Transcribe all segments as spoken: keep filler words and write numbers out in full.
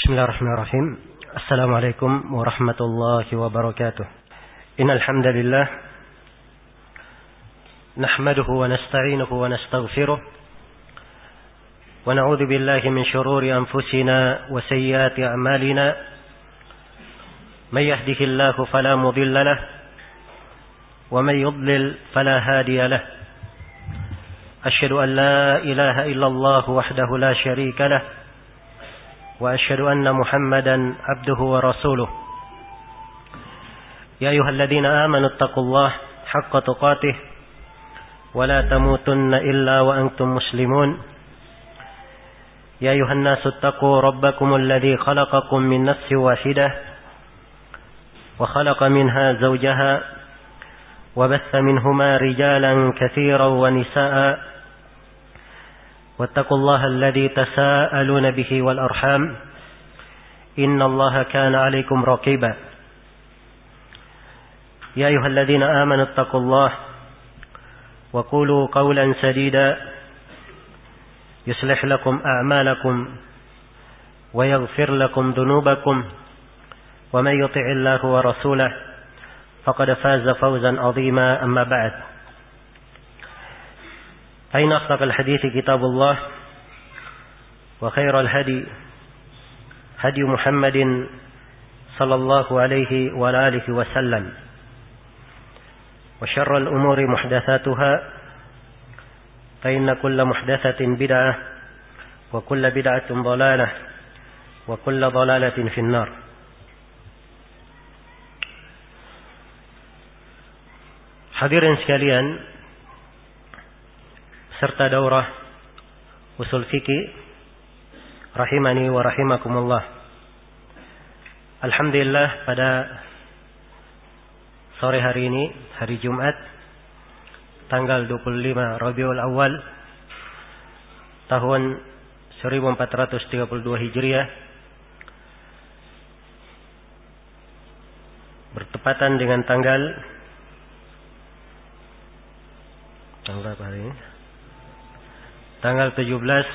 Bismillahirrahmanirrahim. Assalamualaikum warahmatullahi wabarakatuh. Innal hamdalillah nahmaduhu wa nasta'inuhu wa nastaghfiruh wa na'udzu billahi min shururi anfusina wa sayyiati a'malina. May yahdihillahu fala mudilla lahu wa may yudlil fala hadiya lahu. Asyhadu an la ilaha illallah wahdahu la syarika lahu وأشهد أن محمدا عبده ورسوله يا أيها الذين آمنوا اتقوا الله حق تقاته ولا تموتن إلا وأنتم مسلمون يا أيها الناس اتقوا ربكم الذي خلقكم من نفس واحدة وخلق منها زوجها وبث منهما رجالا كثيرا ونساء واتقوا الله الذي تساءلون به والأرحام إن الله كان عليكم رقيبا يا أيها الذين آمنوا اتقوا الله وقولوا قولا سديدا يصلح لكم أعمالكم ويغفر لكم ذنوبكم ومن يطع الله ورسوله فقد فاز فوزا عظيما أما بعد فإن أصدق الحديث كتاب الله وخير الهدي هدي محمد صلى الله عليه وآله وسلم وشر الأمور محدثاتها فإن كل محدثة بدعة وكل بدعة ضلالة وكل ضلالة في النار. Hadirin sekalian, serta daurah usul fikih rahimani wa rahimakumullah. Alhamdulillah, pada sore hari ini, hari Jumat tanggal dua puluh lima Rabiul Awal tahun seribu empat ratus tiga puluh dua Hijriah, bertepatan dengan tanggal tanggal apa hari ini? Tanggal tujuh belas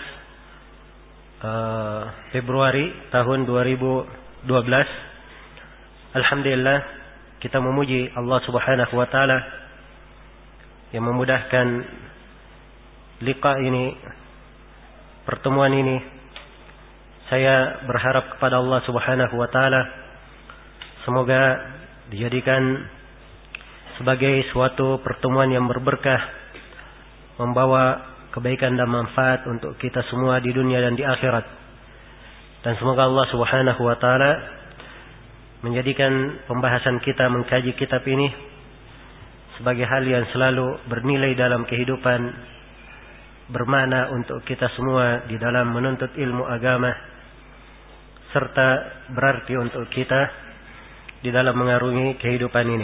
uh, Februari tahun dua ribu dua belas. Alhamdulillah, kita memuji Allah Subhanahu wa taala yang memudahkan liqa ini, pertemuan ini. Saya berharap kepada Allah Subhanahu wa taala semoga dijadikan sebagai suatu pertemuan yang berberkah, membawa kebaikan dan manfaat untuk kita semua di dunia dan di akhirat. Dan semoga Allah Subhanahu wa taala menjadikan pembahasan kita mengkaji kitab ini sebagai hal yang selalu bernilai dalam kehidupan, bermakna untuk kita semua di dalam menuntut ilmu agama, serta berarti untuk kita di dalam mengarungi kehidupan ini.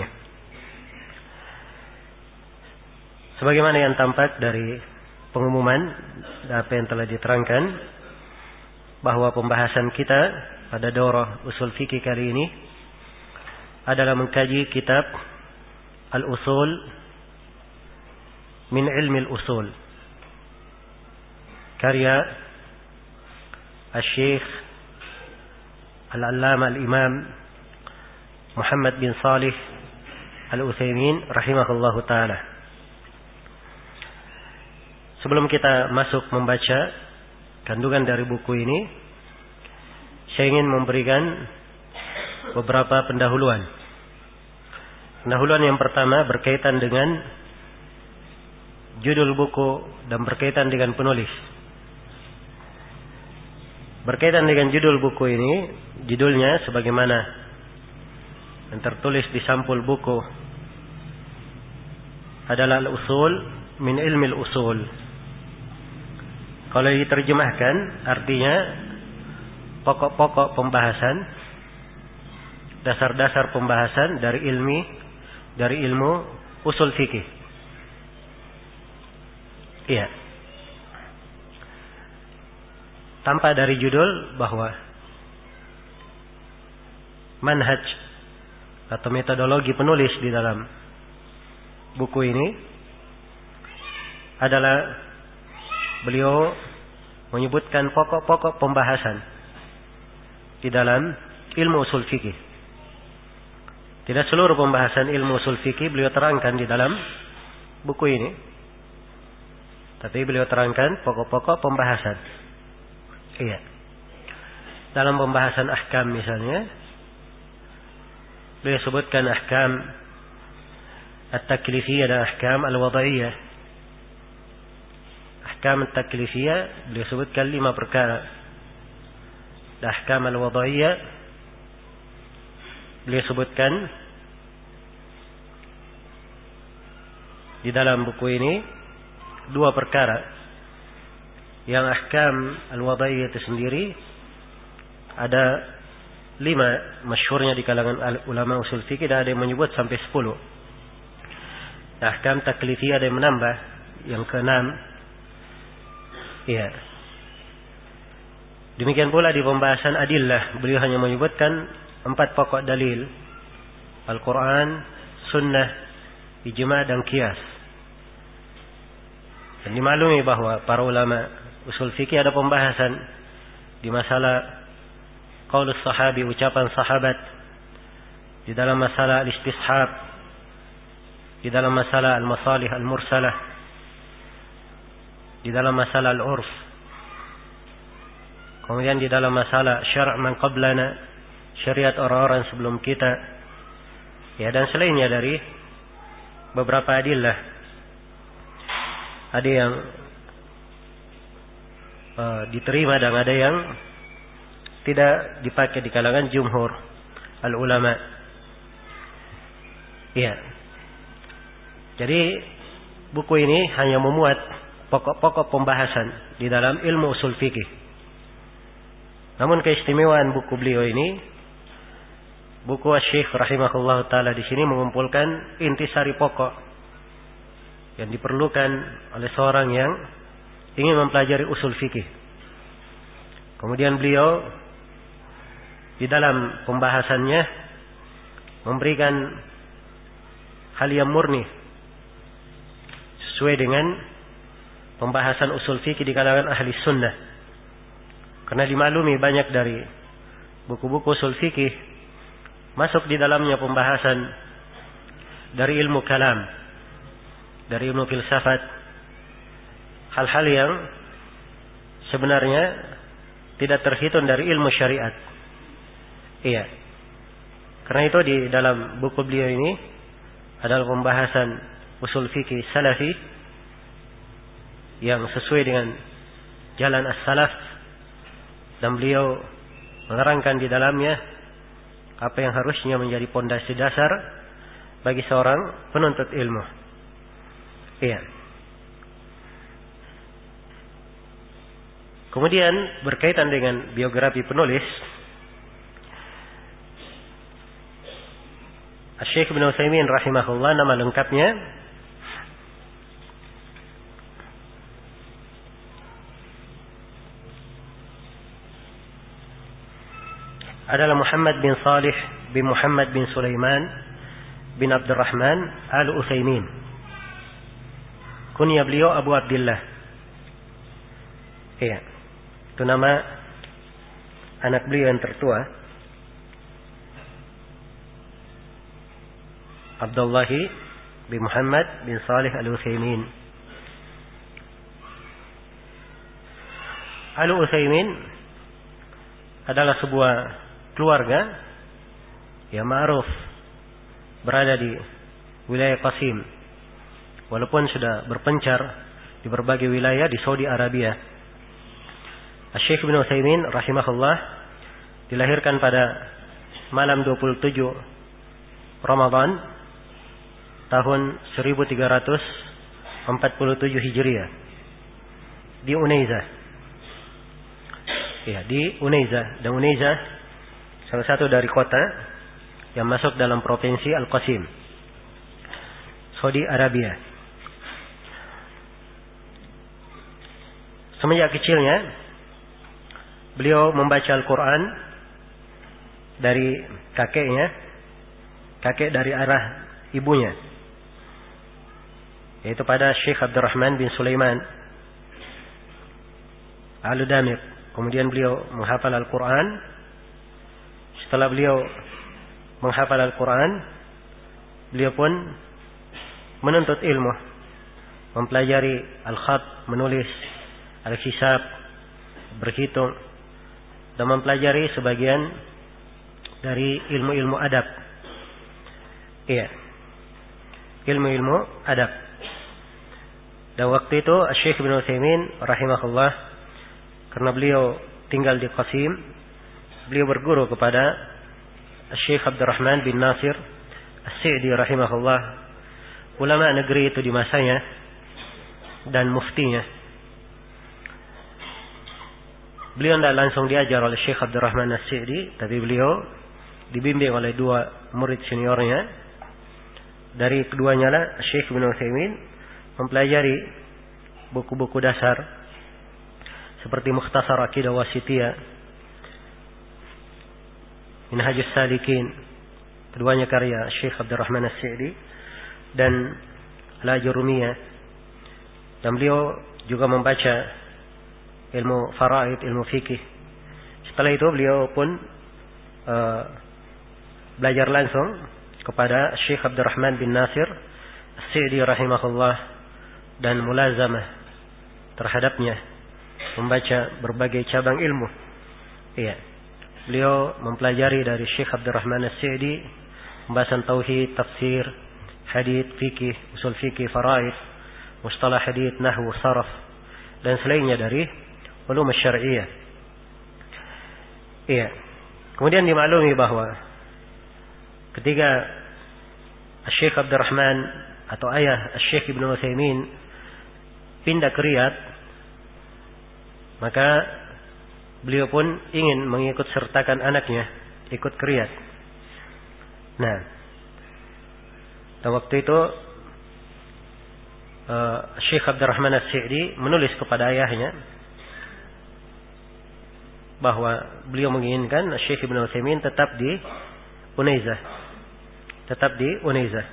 Sebagaimana yang tampak dari pengumuman apa yang telah diterangkan, bahwa pembahasan kita pada daurah usul fikih kali ini adalah mengkaji kitab Al-Usul min Ilmi Al-Usul, karya Al-Syekh Al-Allama Al-Imam Muhammad bin Salih Al-Utsaimin rahimahullahu ta'ala. Sebelum kita masuk membaca kandungan dari buku ini, saya ingin memberikan beberapa pendahuluan. Pendahuluan yang pertama berkaitan dengan judul buku dan berkaitan dengan penulis. Berkaitan dengan judul buku ini, judulnya sebagaimana yang tertulis di sampul buku adalah Al-Usul min Ilmi Al-Usul. Kalau diterjemahkan artinya pokok-pokok pembahasan, dasar-dasar pembahasan dari ilmi dari ilmu usul fikih. Iya. Tampak dari judul bahwa manhaj atau metodologi penulis di dalam buku ini adalah beliau menyebutkan pokok-pokok pembahasan di dalam ilmu usul fikih. Tidak seluruh pembahasan ilmu usul fikih beliau terangkan di dalam buku ini. Tapi beliau terangkan pokok-pokok pembahasan. Iya. Dalam pembahasan ahkam misalnya, beliau sebutkan ahkam at-taklifiyah dan ahkam al-wada'iyah. Ahkam at-taklifiyah beliau sebutkan lima perkara. Dan ahkam al-wada'iyah beliau sebutkan di dalam buku ini dua perkara. Yang ahkam al-wada'iyah itu sendiri ada lima masyhurnya di kalangan ulama usul fikih, dan ada yang menyebut sampai sepuluh. Ahkam taklifiyah ada yang menambah yang keenam. Iya. Demikian pula di pembahasan adillah, beliau hanya menyebutkan empat pokok dalil: Al-Quran, Sunnah, Ijma' dan Qiyas. Dan dimaklumi bahwa para ulama usul fikih ada pembahasan di masalah qaulus sahabi, ucapan sahabat, di dalam masalah al-istishab, di dalam masalah al-masalih al-mursalah, di dalam masalah al-urf, kemudian di dalam masalah syara' man qablana, syariat orang-orang sebelum kita, ya, dan selainnya dari beberapa adillah. Ada yang uh, diterima dan ada yang tidak dipakai di kalangan jumhur al-ulama. Ya. Jadi buku ini hanya memuat pokok-pokok pembahasan di dalam ilmu usul fikih. Namun keistimewaan buku beliau ini, buku Asy-Syaikh rahimahullah taala di sini mengumpulkan intisari pokok yang diperlukan oleh seorang yang ingin mempelajari usul fikih. Kemudian beliau di dalam pembahasannya memberikan hal yang murni sesuai dengan pembahasan usul fikih di kalangan ahli sunnah. Karena dimaklumi banyak dari buku-buku usul fikih masuk di dalamnya pembahasan dari ilmu kalam, dari ilmu filsafat, hal-hal yang sebenarnya tidak terhitung dari ilmu syariat. Iya. Karena itu di dalam buku beliau ini adalah pembahasan usul fikih salafi yang sesuai dengan jalan as-salaf, dan beliau menerangkan di dalamnya apa yang harusnya menjadi pondasi dasar bagi seorang penuntut ilmu. Iya. Kemudian berkaitan dengan biografi penulis, Asy-Syaikh Ibnu Utsaimin rahimahullah, nama lengkapnya adalah Muhammad bin Salih bin Muhammad bin Sulaiman bin Abdurrahman Al-Utsaimin. Kunya beliau Abu Abdullah. Iya. Itu nama anak beliau yang tertua, Abdullah bin Muhammad bin Salih Al-Utsaimin. Al-Utsaimin adalah sebuah keluarga yang ma'ruf berada di wilayah Qasim, walaupun sudah berpencar di berbagai wilayah di Saudi Arabia. Asy-Syaikh Ibnu Utsaimin rahimahullah dilahirkan pada malam dua puluh tujuh Ramadan tahun seribu tiga ratus empat puluh tujuh Hijriah di Unayzah. Ya, di Unayzah. Dan Unayzah salah satu dari kota yang masuk dalam provinsi Al-Qasim, Saudi Arabia. Semenjak kecilnya beliau membaca Al-Quran dari kakeknya, kakek dari arah ibunya, yaitu pada Syekh Abdurrahman bin Sulaiman Al-Damir. Kemudian beliau menghafal Al-Quran setelah beliau menghafal Al-Quran, beliau pun menuntut ilmu, mempelajari al-khat, menulis, al-hisab, berhitung, dan mempelajari sebagian dari ilmu-ilmu adab. Iya, ilmu-ilmu adab. Dan waktu itu Syekh Ibnu Utsaimin rahimahullah, karena beliau tinggal di Qasim, beliau berguru kepada Syekh Abdurrahman bin Nasir As-Sa'di rahimahullah, ulama negeri itu di masanya dan muftinya. Beliau tidak langsung diajar oleh Syekh Abdurrahman As-Sa'di, tapi beliau dibimbing oleh dua murid seniornya. Dari keduanya lah Syekh Ibnu Utsaimin mempelajari buku-buku dasar seperti Mukhtasar Aqidah Wasithiyah, Minhajus Salikin, keduanya karya Syekh Abdurrahman As-Sa'di, dan Al-Ajurumiyah. Dan beliau juga membaca ilmu faraid, ilmu fikih. Setelah itu beliau pun uh, belajar langsung kepada Syekh Abdurrahman bin Nasir As-Sa'di rahimahullah, dan mulazamah terhadapnya, membaca berbagai cabang ilmu. Iya. Beliau mempelajari dari Syekh Abdurrahman As-Sa'di pembahasan tauhid, tafsir, hadits, fikih, usul fikih, faraid, mustalah hadits, nahwu, saraf, dan selainnya dari ulum syar'iyyah. Iya. Kemudian dimaklumi bahwa ketika Syekh Abdurrahman atau ayah Syekh Ibnu Utsaimin pindah ke Riyadh, maka beliau pun ingin mengikut sertakan anaknya ikut ke Riyadh. Nah, dan waktu itu uh, Syekh Abdurrahman As-Sa'di menulis kepada ayahnya bahwa beliau menginginkan Syekh Ibnu Utsaimin tetap di Unaizah, tetap di Unaizah.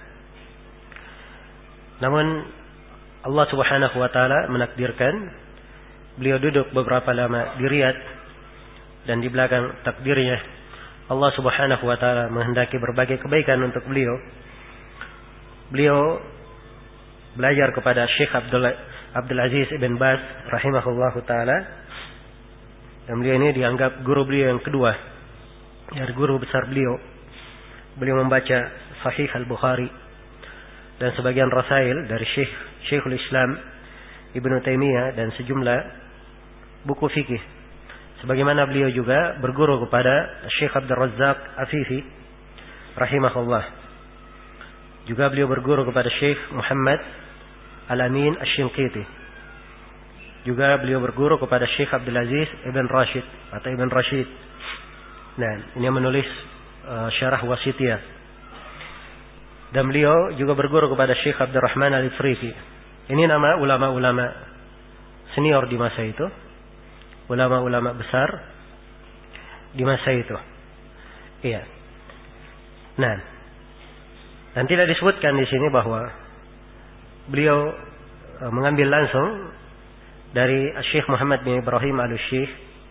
Namun Allah Subhanahu wa taala menakdirkan beliau duduk beberapa lama di Riyadh, dan di belakang takdirnya Allah Subhanahu wa taala menghendaki berbagai kebaikan untuk beliau. Beliau belajar kepada Syekh Abdul Abdul Aziz Ibn Baz rahimahullahu taala, dan beliau ini dianggap guru beliau yang kedua dari guru besar beliau. Beliau membaca Sahih Al-Bukhari dan sebagian rasail dari Syekh Syekhul Islam Ibnu Taimiyah dan sejumlah buku fikih. Sebagaimana beliau juga berguru kepada Syekh Abdul Razzaq Afifi rahimahullah. Juga beliau berguru kepada Syekh Muhammad Al-Amin Asy-Shinqiti. Juga beliau berguru kepada Syekh Abdul Aziz Ibn Rashid atau Ibn Rashid. Nah, ini yang menulis uh, Syarah Wasithiyah. Dan beliau juga berguru kepada Syekh Abdurrahman Al-Ifriqi. Ini nama ulama-ulama senior di masa itu, ulama-ulama besar di masa itu. Iya. Nah, dan tidak disebutkan di sini bahwa beliau uh, mengambil langsung dari Syekh Muhammad bin Ibrahim Al-Syekh.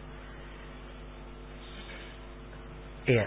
Iya.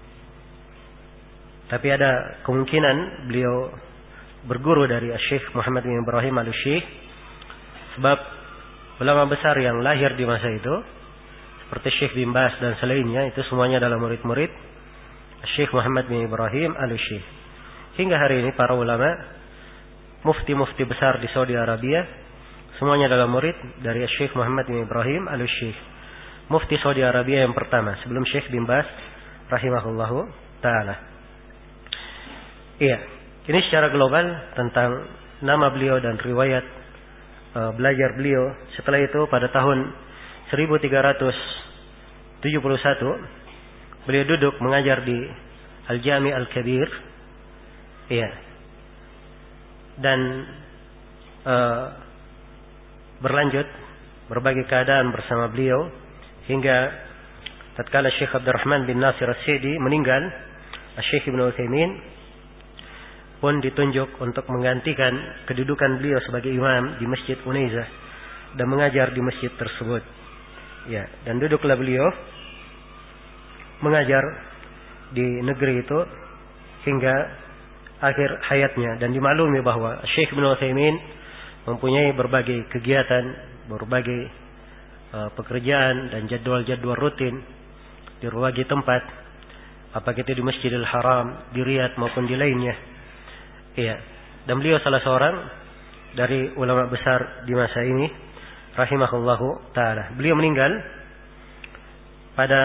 Tapi ada kemungkinan beliau berguru dari Syekh Muhammad bin Ibrahim Al-Syekh, sebab ulama besar yang lahir di masa itu seperti Syekh bin Baz dan selainnya itu semuanya adalah murid-murid Syekh Muhammad bin Ibrahim Al-Syekh. Hingga hari ini para ulama, mufti-mufti besar di Saudi Arabia, semuanya adalah murid dari Syekh Muhammad bin Ibrahim Al-Syekh, mufti Saudi Arabia yang pertama sebelum Syekh bin Baz rahimahullahu taala. Iya, ini secara global tentang nama beliau dan riwayat uh, belajar beliau. Setelah itu pada tahun seribu tiga ratus tujuh puluh satu beliau duduk mengajar di Al-Jami' Al-Kabir. Iya. Dan uh, berlanjut berbagai keadaan bersama beliau hingga tatkala Syekh Abdurrahman bin Nasir As-Sa'di meninggal, Syekh Ibnu Utsaimin pun ditunjuk untuk menggantikan kedudukan beliau sebagai imam di Masjid Unaizah dan mengajar di masjid tersebut. Ya, dan duduklah beliau mengajar di negeri itu hingga akhir hayatnya, dan dimaklumi bahwa Syekh Ibnu Utsaimin mempunyai berbagai kegiatan, berbagai uh, pekerjaan dan jadwal-jadwal rutin di berbagai tempat, apakah itu di Masjidil Haram, di Riyadh maupun di lainnya. Iya. Dan beliau salah seorang dari ulama besar di masa ini, rahimahullahu taala. Beliau meninggal pada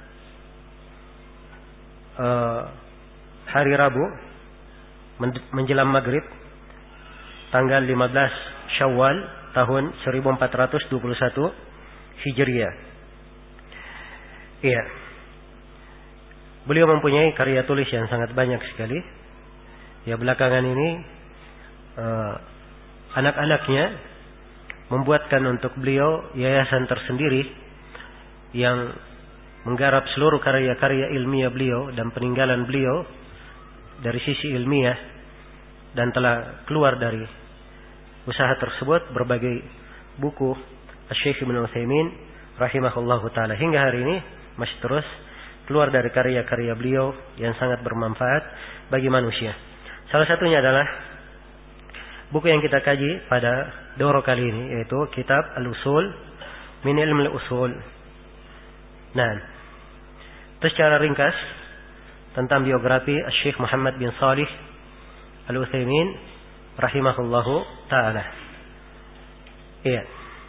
uh, hari Rabu menjelang maghrib tanggal lima belas Syawal tahun seribu empat ratus dua puluh satu Hijriah. Iya. Beliau mempunyai karya tulis yang sangat banyak sekali. Ya, belakangan ini uh, anak-anaknya membuatkan untuk beliau yayasan tersendiri yang menggarap seluruh karya-karya ilmiah beliau dan peninggalan beliau dari sisi ilmiah, dan telah keluar dari usaha tersebut berbagai buku Syekh Ibnu Utsaimin rahimahullahu taala, hingga hari ini masih terus keluar dari karya-karya beliau yang sangat bermanfaat bagi manusia. Salah satunya adalah buku yang kita kaji pada daurah kali ini, yaitu kitab Al-Usul min Ilm Al-Usul. Nah, itu secara ringkas tentang biografi Syekh Muhammad bin Shalih Al-Utsaimin rahimahullahu taala. Iya.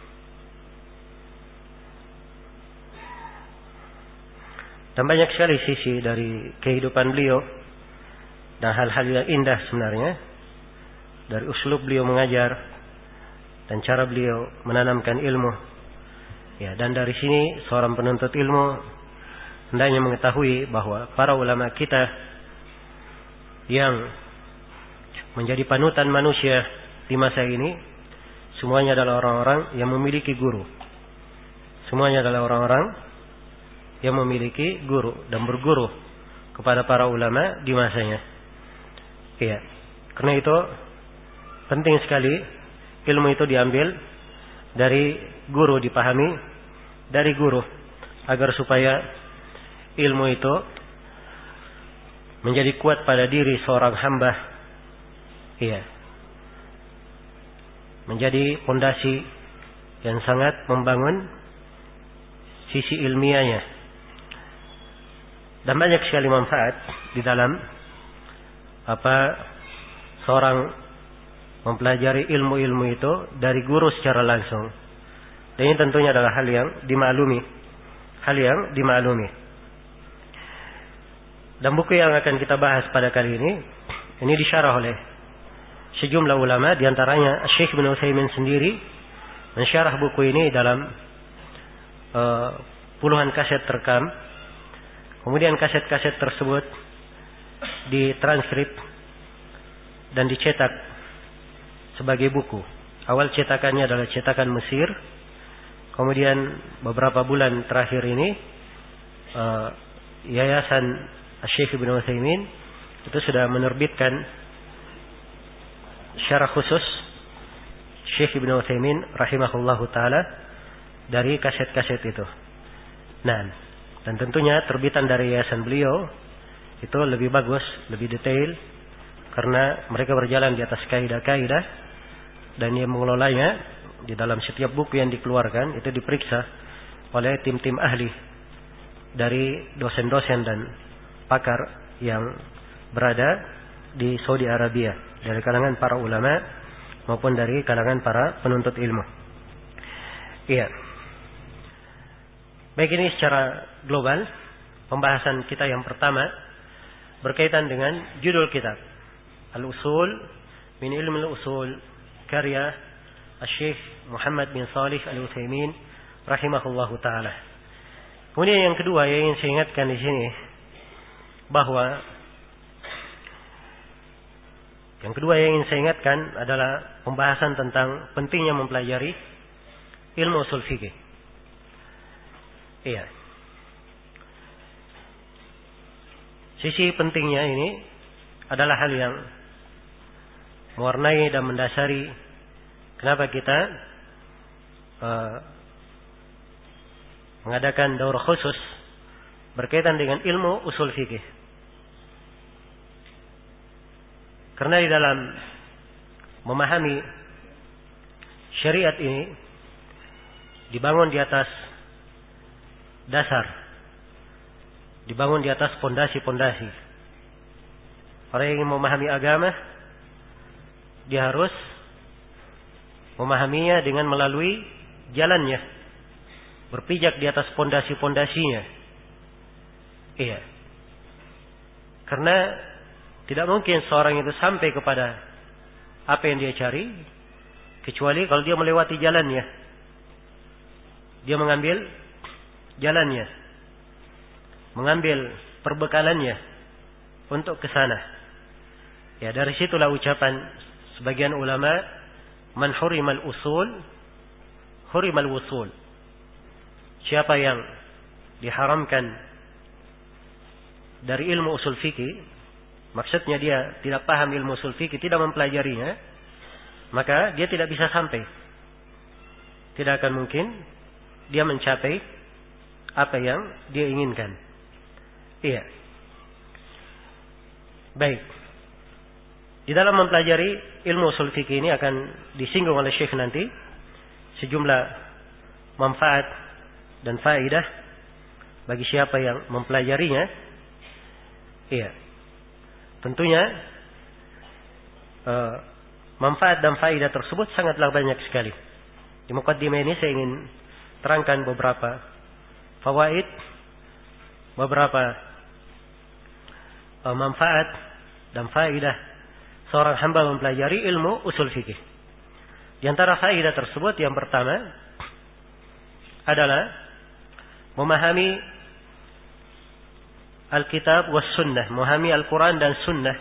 Dan banyak sekali sisi dari kehidupan beliau dan hal-hal yang indah sebenarnya, dari uslub beliau mengajar dan cara beliau menanamkan ilmu. Ya, dan dari sini seorang penuntut ilmu hendaknya mengetahui bahwa para ulama kita yang menjadi panutan manusia di masa ini semuanya adalah orang-orang yang memiliki guru. Semuanya adalah orang-orang yang memiliki guru dan berguru kepada para ulama di masanya. Iya. Karena itu penting sekali ilmu itu diambil dari guru, dipahami dari guru, agar supaya ilmu itu menjadi kuat pada diri seorang hamba. Iya. Menjadi fondasi yang sangat membangun sisi ilmiahnya. Dan banyak sekali manfaat di dalam apa seorang mempelajari ilmu-ilmu itu dari guru secara langsung. Dan ini tentunya adalah hal yang dimaklumi, hal yang dimaklumi. Dan buku yang akan kita bahas pada kali ini, ini disyarah oleh sejumlah ulama, diantaranya Syekh Ibnu Utsaimin sendiri mensyarah buku ini dalam uh, puluhan kaset terekam. Kemudian kaset-kaset tersebut ditranskrip dan dicetak sebagai buku. Awal cetakannya adalah cetakan Mesir. Kemudian beberapa bulan terakhir ini uh, Yayasan Syekh Ibnu Utsaimin itu sudah menerbitkan syarah khusus Syekh Ibnu Utsaimin rahimahullahu taala dari kaset-kaset itu. Nah, dan tentunya terbitan dari yayasan beliau itu lebih bagus, lebih detail, karena mereka berjalan di atas kaidah-kaidah, dan yang mengelolanya di dalam setiap buku yang dikeluarkan itu diperiksa oleh tim-tim ahli dari dosen-dosen dan pakar yang berada di Saudi Arabia, dari kalangan para ulama maupun dari kalangan para penuntut ilmu. Iya. Baik, ini secara global pembahasan kita yang pertama berkaitan dengan judul kitab Al-Usul min Ilm Al-Usul, karya Syekh Muhammad bin Shalih Al-Utsaimin rahimahullahu taala. Kemudian yang kedua yang ingin saya ingatkan di sini, bahwa yang kedua yang ingin saya ingatkan adalah pembahasan tentang pentingnya mempelajari ilmu usul fikih. Iya. Sisi pentingnya ini adalah hal yang mewarnai dan mendasari kenapa kita uh, mengadakan daurah khusus berkaitan dengan ilmu usul fikih. Karena di dalam memahami syariat ini dibangun di atas dasar, dibangun di atas pondasi-pondasi. Orang yang ingin memahami agama, dia harus memahaminya dengan melalui jalannya, berpijak di atas pondasi-pondasinya. Iya. Karena tidak mungkin seorang itu sampai kepada apa yang dia cari kecuali kalau dia melewati jalannya. Dia mengambil jalannya, mengambil perbekalannya untuk ke sana. Ya, dari situlah ucapan sebagian ulama, man hurimal usul hurimal wusul. Siapa yang diharamkan dari ilmu usul fikih, maksudnya dia tidak paham ilmu usul fikih, tidak mempelajarinya, maka dia tidak bisa sampai. Tidak akan mungkin dia mencapai apa yang dia inginkan. Iya. Baik. Di dalam mempelajari ilmu usul fikih ini akan disinggung oleh Syekh nanti sejumlah manfaat dan faedah bagi siapa yang mempelajarinya. Iya. Tentunya uh, manfaat dan faedah tersebut sangatlah banyak sekali. Di muqaddimah ini saya ingin terangkan beberapa fawaid, beberapa uh, manfaat dan faedah seorang hamba mempelajari ilmu usul fikih. Di antara faedah tersebut yang pertama adalah memahami Alkitab was sunnah, memahami Al-Quran dan sunnah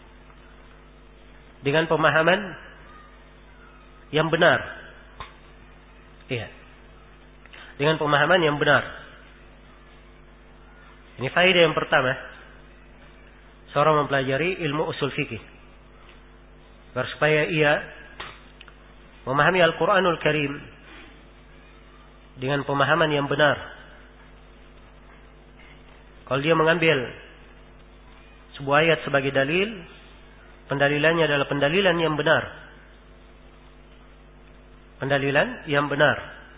dengan pemahaman yang benar. Iya. Dengan pemahaman yang benar. Ini faedah yang pertama. Seorang mempelajari ilmu usul fikih. Agar supaya ia memahami Al-Quranul Karim dengan pemahaman yang benar. Kalau dia mengambil sebuah ayat sebagai dalil, pendalilannya adalah pendalilan yang benar. Pendalilan yang benar.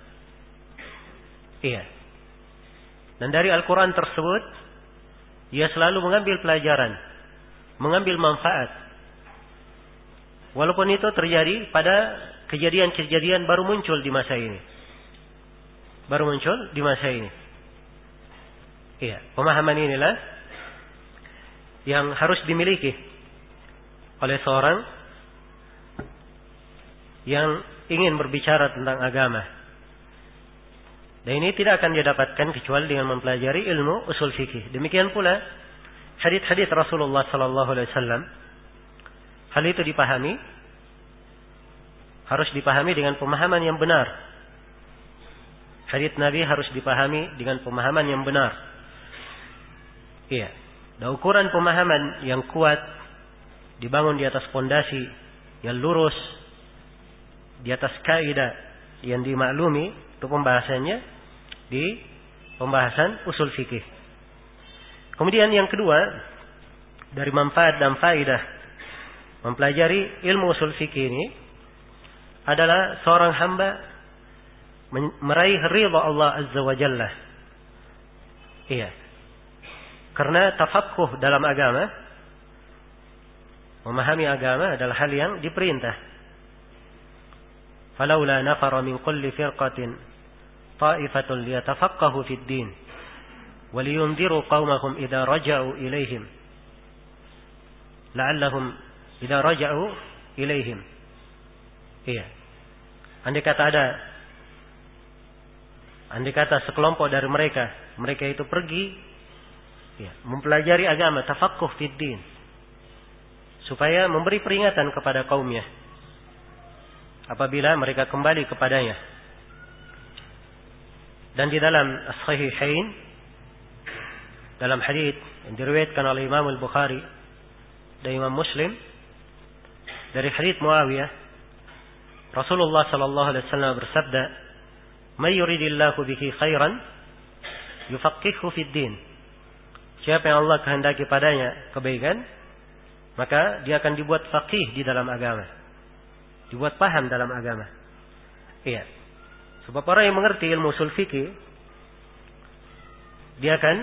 Iya. Dan dari Al-Quran tersebut, ia selalu mengambil pelajaran, mengambil manfaat. Walaupun itu terjadi pada kejadian-kejadian baru muncul di masa ini. Baru muncul di masa ini. Iya, pemahaman inilah yang harus dimiliki oleh seorang yang ingin berbicara tentang agama. Dan ini tidak akan dia dapatkan kecuali dengan mempelajari ilmu usul fikih. Demikian pula hadits-hadits Rasulullah sallallahu alaihi wasallam. Hal itu dipahami, harus dipahami dengan pemahaman yang benar. Hadits Nabi harus dipahami dengan pemahaman yang benar. Iya. Dan ukuran pemahaman yang kuat dibangun di atas pondasi yang lurus, di atas kaidah yang dimaklumi, itu pembahasannya di pembahasan usul fikih. Kemudian yang kedua, dari manfaat dan faedah mempelajari ilmu usul fikih ini adalah seorang hamba meraih ridha Allah Azza wa Jalla. Iya. Karena tafaqquh dalam agama, memahami agama adalah hal yang diperintah. Falaula nafara min kulli firqatin ta'ifatun liyatafaqahu fid din wa liyunziru qaumahum idza raja'u ilaihim la'allahum idza raja'u ilaihim. Iya. Andai kata ada andai kata sekelompok dari mereka, mereka itu pergi ya, mempelajari agama, tafaqquh fid din, supaya memberi peringatan kepada kaumnya apabila mereka kembali kepadanya. Dan di dalam As-Sahihain, dalam hadits yang diriwayatkan oleh Imam Al-Bukhari dan Imam Muslim dari hadits Muawiyah, Rasulullah sallallahu alaihi wasallam bersabda, "May yuridillahu bihi khairan yufaqqihhu fid din." Siapa yang Allah kehendaki padanya kebaikan, maka dia akan dibuat faqih di dalam agama, dibuat paham dalam agama. Iya. Sebab orang yang mengerti ilmu usul fikih, dia akan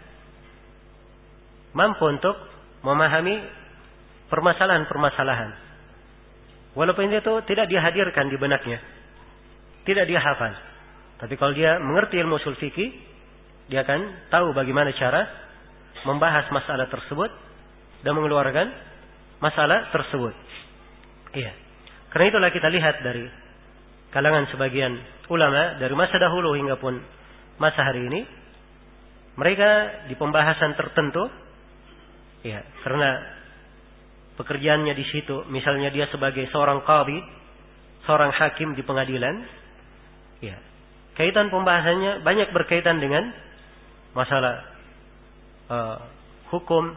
mampu untuk memahami permasalahan-permasalahan, walaupun itu tidak dia hadirkan di benaknya, tidak dia hafal. Tapi kalau dia mengerti ilmu usul fikih, dia akan tahu bagaimana cara membahas masalah tersebut dan mengeluarkan masalah tersebut. Iya. Karena itulah kita lihat dari kalangan sebagian ulama dari masa dahulu hingga pun masa hari ini, mereka di pembahasan tertentu, ya, karena pekerjaannya di situ, misalnya dia sebagai seorang qadhi, seorang hakim di pengadilan, ya, kaitan pembahasannya banyak berkaitan dengan masalah uh, hukum,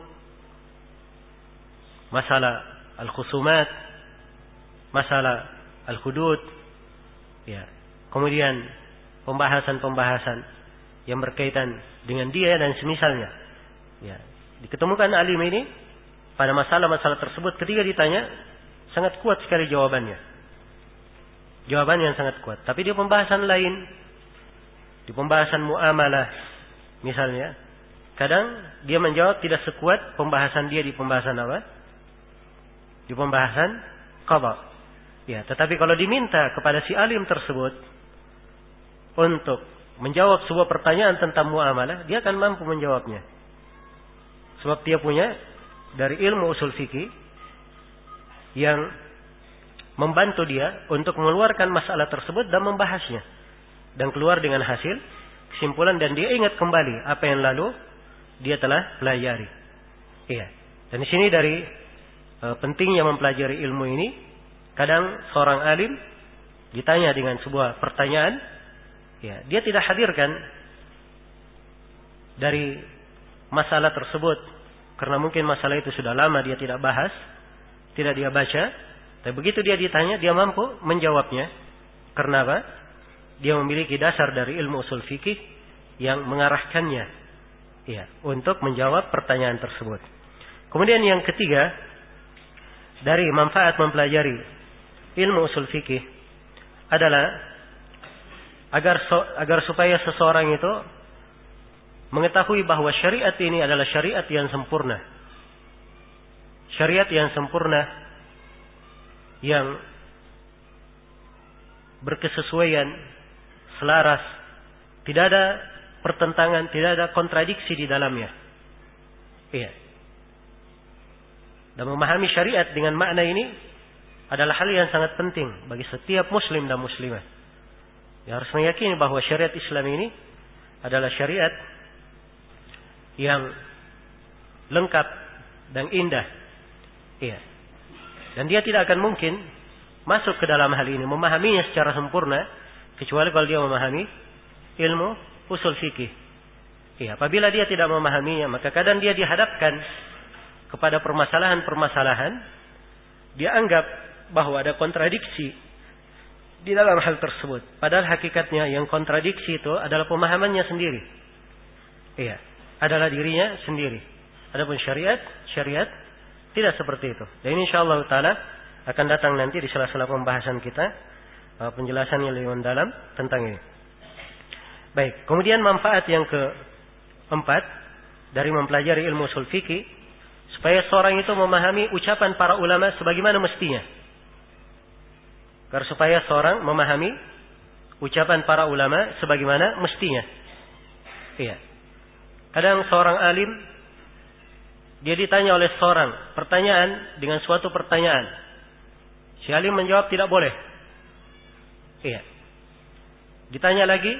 masalah al-khusumat, masalah al-hudud, ya, kemudian pembahasan-pembahasan yang berkaitan dengan dia dan semisalnya. Ya, diketemukan alim ini pada masalah-masalah tersebut ketika ditanya sangat kuat sekali jawabannya. Jawaban yang sangat kuat. Tapi di pembahasan lain, di pembahasan muamalah misalnya, kadang dia menjawab tidak sekuat pembahasan dia di pembahasan apa? Di pembahasan qadha. Ya, tetapi kalau diminta kepada si alim tersebut untuk menjawab sebuah pertanyaan tentang muamalah, dia akan mampu menjawabnya. Sebab dia punya dari ilmu usul fikih yang membantu dia untuk mengeluarkan masalah tersebut dan membahasnya, dan keluar dengan hasil kesimpulan, dan dia ingat kembali apa yang lalu dia telah pelajari. Iya. Dan di sini dari e, pentingnya mempelajari ilmu ini, kadang seorang alim ditanya dengan sebuah pertanyaan, ya, dia tidak hadirkan dari masalah tersebut karena mungkin masalah itu sudah lama dia tidak bahas, tidak dia baca. Tapi begitu dia ditanya, dia mampu menjawabnya. Karena apa? Dia memiliki dasar dari ilmu usul fikih yang mengarahkannya, ya, untuk menjawab pertanyaan tersebut. Kemudian yang ketiga, dari manfaat mempelajari ilmu usul fikih adalah agar so, agar supaya seseorang itu mengetahui bahwa syariat ini adalah syariat yang sempurna. Syariat yang sempurna, yang berkesesuaian, selaras, tidak ada pertentangan, tidak ada kontradiksi di dalamnya. Iya. Dan memahami syariat dengan makna ini adalah hal yang sangat penting bagi setiap muslim dan muslimah. Ya, harus meyakini bahwa syariat Islam ini adalah syariat yang lengkap dan indah. Iya. Dan dia tidak akan mungkin masuk ke dalam hal ini, memahaminya secara sempurna, kecuali kalau dia memahami ilmu usul fikih. Iya, apabila dia tidak memahaminya, maka kadang dia dihadapkan kepada permasalahan-permasalahan, dia anggap bahwa ada kontradiksi di dalam hal tersebut. Padahal hakikatnya yang kontradiksi itu adalah pemahamannya sendiri. Iya, adalah dirinya sendiri. Adapun syariat, syariat tidak seperti itu. Dan ini insyaallah taala akan datang nanti di sela-sela pembahasan kita penjelasan yang lebih mendalam tentang ini. Baik, kemudian manfaat yang keempat dari mempelajari ilmu usul fikih, supaya seorang itu memahami ucapan para ulama sebagaimana mestinya. Agar supaya seorang memahami ucapan para ulama sebagaimana mestinya. Iya. Kadang seorang alim dia ditanya oleh seorang pertanyaan dengan suatu pertanyaan. Si alim menjawab tidak boleh. Iya. Ditanya lagi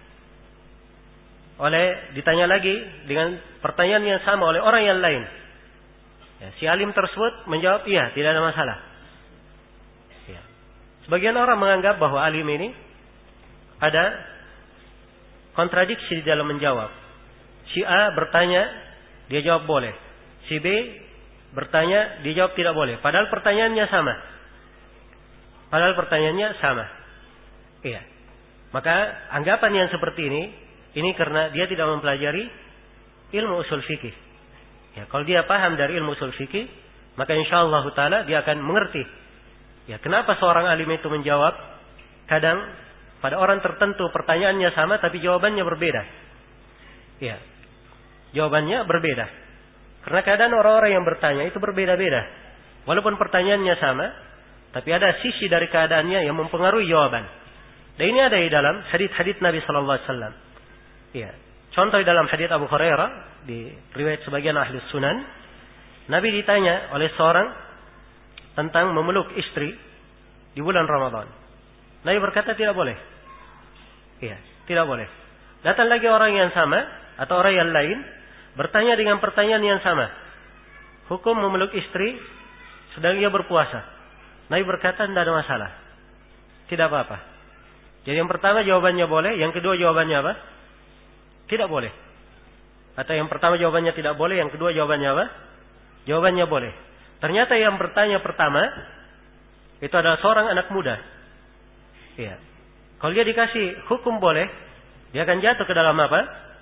oleh ditanya lagi dengan pertanyaan yang sama oleh orang yang lain. Ya, si alim tersebut menjawab iya, tidak ada masalah. Ya. Sebagian orang menganggap bahwa alim ini ada kontradiksi di dalam menjawab. Si A bertanya, dia jawab boleh. Si B bertanya, dia jawab tidak boleh. Padahal pertanyaannya sama. Padahal pertanyaannya sama. Iya. Maka anggapan yang seperti ini, ini karena dia tidak mempelajari ilmu usul fikih. Ya, kalau dia paham dari ilmu usul fikih, maka insyaallah taala dia akan mengerti. Ya, kenapa seorang alim itu menjawab kadang pada orang tertentu pertanyaannya sama tapi jawabannya berbeda. Ya. Jawabannya berbeda. Karena keadaan orang-orang yang bertanya itu berbeda-beda. Walaupun pertanyaannya sama, tapi ada sisi dari keadaannya yang mempengaruhi jawaban. Dan ini ada di dalam hadits-hadits Nabi sallallahu alaihi wasallam. Ya. Contoh dalam hadits Abu Hurairah di riwayat sebagian ahli sunan, Nabi ditanya oleh seorang tentang memeluk istri di bulan Ramadan. Nabi berkata tidak boleh. Iya, tidak boleh. Datang lagi orang yang sama atau orang yang lain bertanya dengan pertanyaan yang sama. Hukum memeluk istri sedang ia berpuasa. Nabi berkata tidak ada masalah. Tidak apa-apa. Jadi yang pertama jawabannya boleh, yang kedua jawabannya apa? Tidak boleh. Atau yang pertama jawabannya tidak boleh, yang kedua jawabannya apa? Jawabannya boleh. Ternyata yang bertanya pertama itu adalah seorang anak muda. Iya. Kalau dia dikasih hukum boleh, dia akan jatuh ke dalam apa?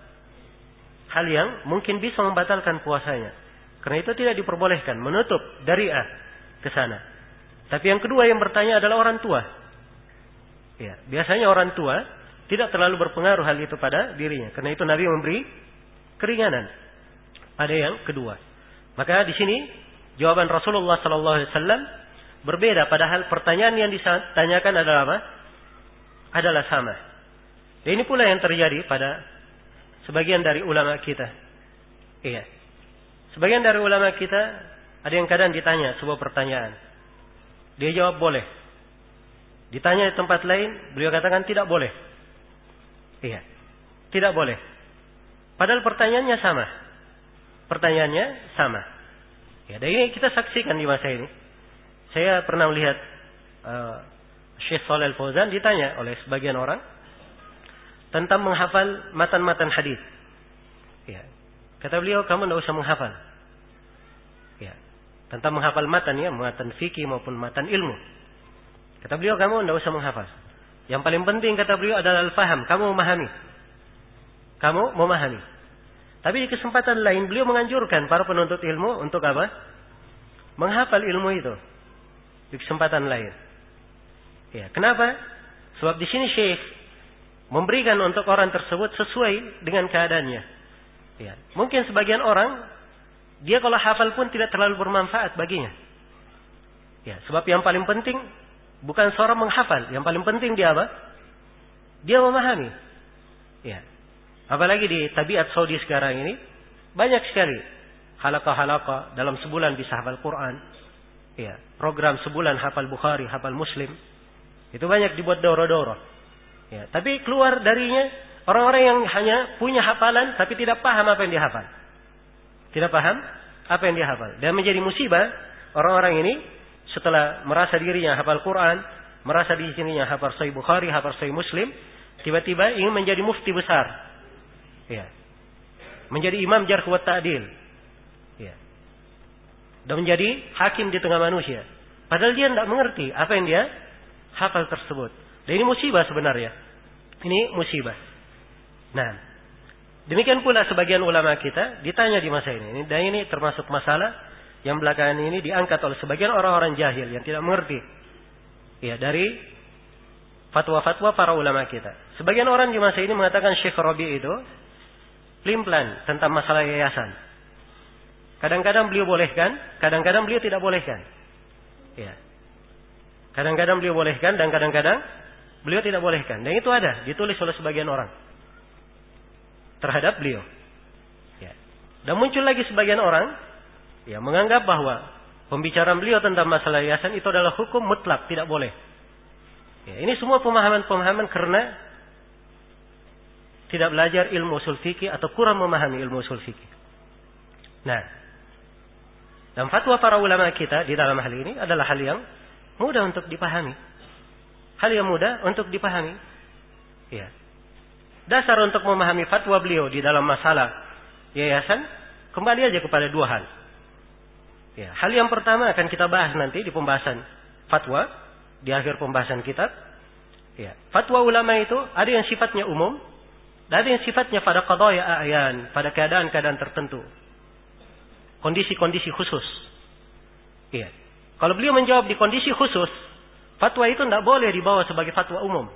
Hal yang mungkin bisa membatalkan puasanya. Karena itu tidak diperbolehkan, menutup dari A ke sana. Tapi yang kedua yang bertanya adalah orang tua. Ya, biasanya orang tua tidak terlalu berpengaruh hal itu pada dirinya. Karena itu Nabi memberi keringanan pada yang kedua. Maka di sini jawaban Rasulullah sallallahu alaihi wasallam berbeda, padahal pertanyaan yang ditanyakan adalah apa? Adalah sama. Dan ini pula yang terjadi pada sebagian dari ulama kita. Iya. Sebagian dari ulama kita ada yang kadang ditanya sebuah pertanyaan. Dia jawab boleh. Ditanya di tempat lain, beliau katakan tidak boleh. Iya. Tidak boleh. Padahal pertanyaannya sama. Pertanyaannya sama. Ya, dan ini kita saksikan di masa ini. Saya pernah melihat uh, Syekh Shalih Al-Fauzan ditanya oleh sebagian orang tentang menghafal matan-matan hadis. Ya. Kata beliau, kamu tidak usah menghafal. Ya. Tentang menghafal matan, ya, matan fikih maupun matan ilmu. Kata beliau, kamu tidak usah menghafal. Yang paling penting kata beliau adalah al-faham, kamu memahami. Kamu memahami. Tapi di kesempatan lain beliau menganjurkan para penuntut ilmu untuk apa? Menghafal ilmu itu. Di kesempatan lain. Ya, kenapa? Sebab di sini Syekh memberikan untuk orang tersebut sesuai dengan keadaannya. Ya, mungkin sebagian orang dia kalau hafal pun tidak terlalu bermanfaat baginya. Ya, sebab yang paling penting bukan seorang menghafal, yang paling penting dia apa? Dia memahami. Ya. Apalagi di tabiat Saudi sekarang ini banyak sekali halaqah-halaqah dalam sebulan bisa hafal Quran. Ya, program sebulan hafal Bukhari, hafal Muslim. Itu banyak dibuat doro-doro. Ya, tapi keluar darinya orang-orang yang hanya punya hafalan tapi tidak paham apa yang dia hafal. Tidak paham apa yang dia hafal. Dan menjadi musibah orang-orang ini setelah merasa dirinya hafal Quran, merasa dirinya hafal Sahih Bukhari, hafal Sahih Muslim, tiba-tiba ingin menjadi mufti besar. Ya. Menjadi imam jarh wa ta'dil. Ya. Dan menjadi hakim di tengah manusia. Padahal dia tidak mengerti apa yang dia hafal tersebut. Dan ini musibah sebenarnya. Ini musibah. Nah, demikian pula sebagian ulama kita ditanya di masa ini. Dan ini termasuk masalah yang belakangan ini diangkat oleh sebagian orang-orang jahil yang tidak mengerti. Ya, dari fatwa-fatwa para ulama kita. Sebagian orang di masa ini mengatakan Syekh Rabi' itu plimplan tentang masalah yayasan. Kadang-kadang beliau bolehkan, kadang-kadang beliau tidak bolehkan. Ya. Kadang-kadang beliau bolehkan dan kadang-kadang beliau tidak bolehkan. Dan itu ada ditulis oleh sebagian orang terhadap beliau. Ya. Dan muncul lagi sebagian orang yang menganggap bahwa pembicaraan beliau tentang masalah yayasan itu adalah hukum mutlak, tidak boleh. Ya, ini semua pemahaman-pemahaman karena tidak belajar ilmu usul fikih atau kurang memahami ilmu usul fikih. Nah, dan fatwa para ulama kita di dalam hal ini adalah hal yang mudah untuk dipahami. Hal yang mudah untuk dipahami. Ya. Dasar untuk memahami fatwa beliau di dalam masalah yayasan, kembali aja kepada dua hal. Ya, hal yang pertama akan kita bahas nanti di pembahasan fatwa di akhir pembahasan kitab. Ya, fatwa ulama itu ada yang sifatnya umum, dan ada yang sifatnya pada qadaya a'yan, pada keadaan-keadaan tertentu. Kondisi-kondisi khusus. Iya. Kalau beliau menjawab di kondisi khusus, fatwa itu tidak boleh dibawa sebagai fatwa umum.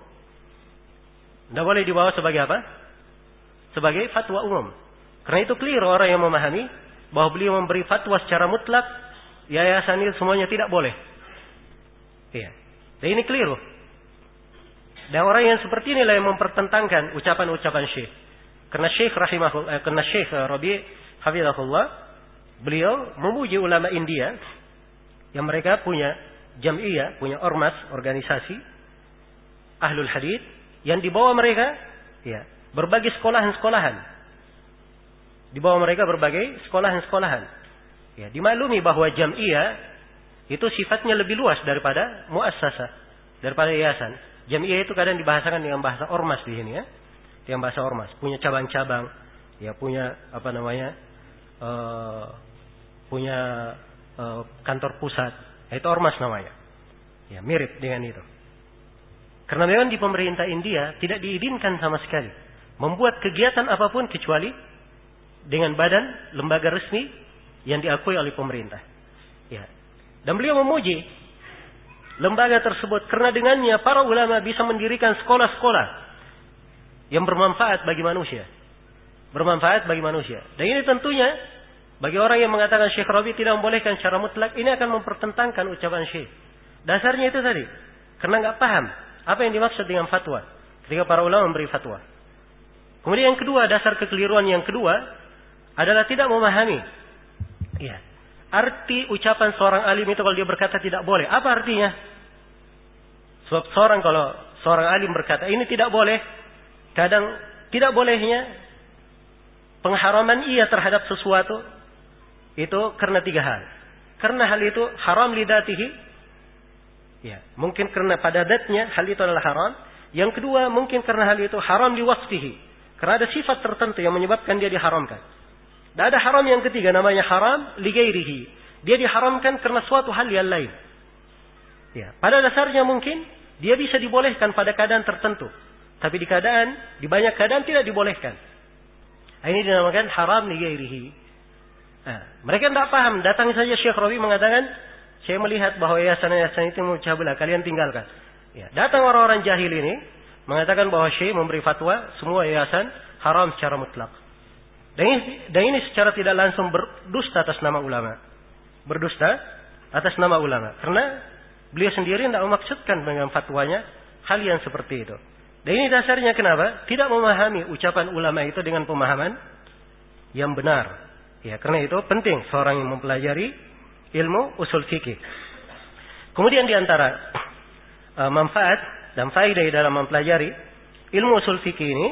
Tidak boleh dibawa sebagai apa? Sebagai fatwa umum. Karena itu keliru orang yang memahami bahwa beliau memberi fatwa secara mutlak, yayasan itu semuanya tidak boleh. Iya. Dan ini keliru. Dan orang yang seperti inilah yang mempertentangkan ucapan-ucapan Syekh. Karena Syekh rahimahullah, eh, karena Syekh Rabi' hafizahullah, beliau memuji ulama India yang mereka punya jam'iyah, punya ormas, organisasi ahlul hadits yang dibawa mereka ya, berbagai sekolahan-sekolahan. Dibawa mereka berbagai sekolahan-sekolahan. Ya, dimaklumi bahwa jam'iyah itu sifatnya lebih luas daripada muassasah, daripada yayasan. Jam'iyah itu kadang dibahasakan dengan bahasa ormas di sini ya. Dengan bahasa ormas, punya cabang-cabang, ya punya apa namanya? Uh, punya uh, kantor pusat. Itu ormas namanya. Ya, mirip dengan itu. Karena memang di pemerintah India tidak diizinkan sama sekali membuat kegiatan apapun kecuali dengan badan lembaga resmi yang diakui oleh pemerintah. Ya. Dan beliau memuji lembaga tersebut karena dengannya para ulama bisa mendirikan sekolah-sekolah yang bermanfaat bagi manusia. Bermanfaat bagi manusia. Dan ini tentunya bagi orang yang mengatakan Syekh Rabi tidak membolehkan secara mutlak, ini akan mempertentangkan ucapan Syekh. Dasarnya itu tadi, karena nggak paham apa yang dimaksud dengan fatwa ketika para ulama memberi fatwa. Kemudian yang kedua, dasar kekeliruan yang kedua adalah tidak memahami ya, arti ucapan seorang alim itu kalau dia berkata tidak boleh. Apa artinya? Sebab seorang kalau seorang alim berkata ini tidak boleh, kadang tidak bolehnya pengharaman ia terhadap sesuatu itu karena tiga hal. Karena hal itu haram lidatihi, ya, mungkin karena pada zatnya hal itu adalah haram. Yang kedua mungkin karena hal itu haram liwasfihi, karena ada sifat tertentu yang menyebabkan dia diharamkan. Dan ada haram yang ketiga namanya haram ligairihi, dia diharamkan karena suatu hal yang lain. Ya, pada dasarnya mungkin dia bisa dibolehkan pada keadaan tertentu, tapi di keadaan di banyak keadaan tidak dibolehkan. Ini dinamakan haram ligairihi. Nah, mereka tidak paham. Datang saja Syekh Rabi mengatakan, saya melihat bahwa yayasan-yayasan itu memecah belah, kalian tinggalkan. Ya, datang orang-orang jahil ini mengatakan bahwa Syekh memberi fatwa semua yayasan haram secara mutlak. Dan ini, dan ini secara tidak langsung berdusta atas nama ulama. Berdusta atas nama ulama. Karena beliau sendiri tidak memaksudkan dengan fatwanya hal yang seperti itu. Dan ini dasarnya kenapa? Tidak memahami ucapan ulama itu dengan pemahaman yang benar. Ya, karena itu penting seorang yang mempelajari ilmu usul fikih. Kemudian di antara uh, manfaat dan faedah dalam mempelajari ilmu usul fikih ini,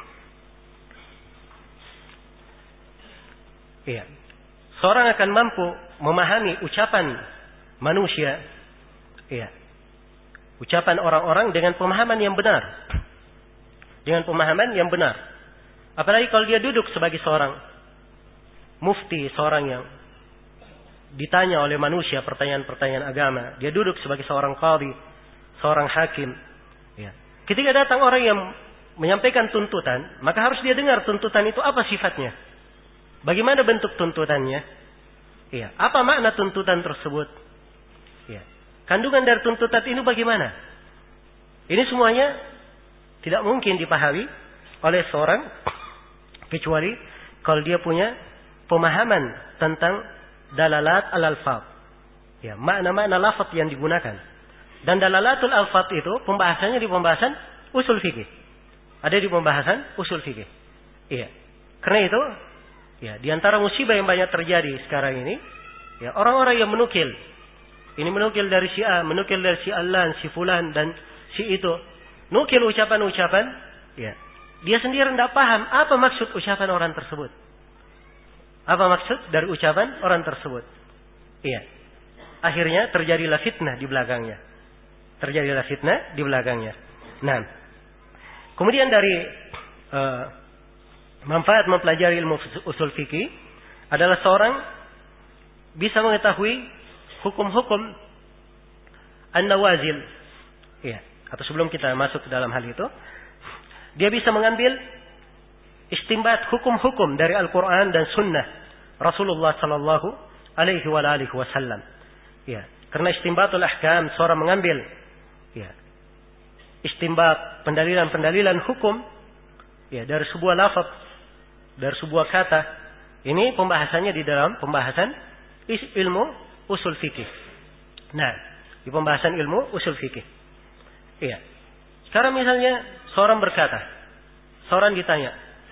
ya, seorang akan mampu memahami ucapan manusia, ya, ucapan orang-orang dengan pemahaman yang benar. Dengan pemahaman yang benar. Apalagi kalau dia duduk sebagai seorang mufti, seorang yang ditanya oleh manusia pertanyaan-pertanyaan agama. Dia duduk sebagai seorang qadhi, seorang hakim. Ya. Ketika datang orang yang menyampaikan tuntutan, maka harus dia dengar tuntutan itu apa sifatnya. Bagaimana bentuk tuntutannya. Ya. Apa makna tuntutan tersebut. Ya. Kandungan dari tuntutan ini bagaimana. Ini semuanya tidak mungkin dipahami oleh seorang kecuali kalau dia punya pemahaman tentang dalalat al-alfaz. Ya, makna-makna lafaz yang digunakan. Dan dalalatul alfaz itu pembahasannya di pembahasan usul fikih. Ada di pembahasan usul fikih. Iya. Karena itu, ya, di antara musibah yang banyak terjadi sekarang ini, ya, orang-orang yang menukil. Ini menukil dari si A, menukil dari si Alan, si Fulan dan si itu. Nukil ucapan-ucapan, ya. Dia sendiri tidak paham apa maksud ucapan orang tersebut. Apa maksud dari ucapan orang tersebut. Iya. Akhirnya terjadilah fitnah di belakangnya. Terjadilah fitnah di belakangnya. Nah. Kemudian dari uh, manfaat mempelajari ilmu usul fikih adalah seorang bisa mengetahui hukum-hukum an-nawazil. Iya. Atau sebelum kita masuk ke dalam hal itu, dia bisa mengambil istimbat hukum-hukum dari Al-Quran dan Sunnah Rasulullah Sallallahu Alaihi Wasallam. Ya, karena istimbatul ahkam, seorang mengambil ya, istimbat pendalilan-pendalilan hukum ya dari sebuah lafaz, dari sebuah kata. Ini pembahasannya di dalam pembahasan ilmu usul fikih. Nah, di pembahasan ilmu usul fikih. Iya. Sekarang misalnya seorang berkata, seorang ditanya.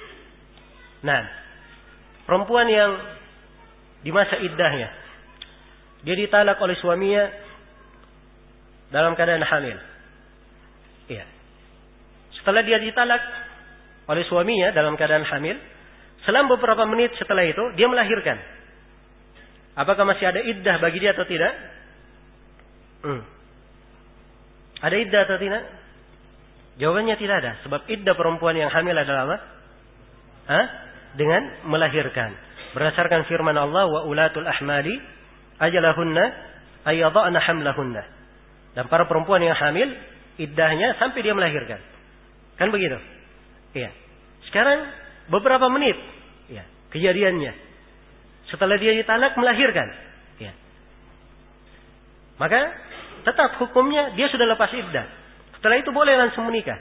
Nah, perempuan yang di masa iddahnya dia ditalak oleh suaminya dalam keadaan hamil. Iya. Setelah dia ditalak oleh suaminya dalam keadaan hamil, selang beberapa menit setelah itu dia melahirkan. Apakah masih ada iddah bagi dia atau tidak? Hmm. Ada iddah atau tidak? Jawabannya tidak ada. Sebab iddah perempuan yang hamil adalah apa? Hah? Dengan melahirkan. Berdasarkan firman Allah, wa ulatul ahmali ajalahunna ayyadha'na hamlahunna. Dan para perempuan yang hamil, iddahnya sampai dia melahirkan. Kan begitu? Iya. Sekarang beberapa menit ya, kejadiannya. Setelah dia ditalak melahirkan. Ya. Maka tetap hukumnya dia sudah lepas iddah. Setelah itu boleh langsung menikah.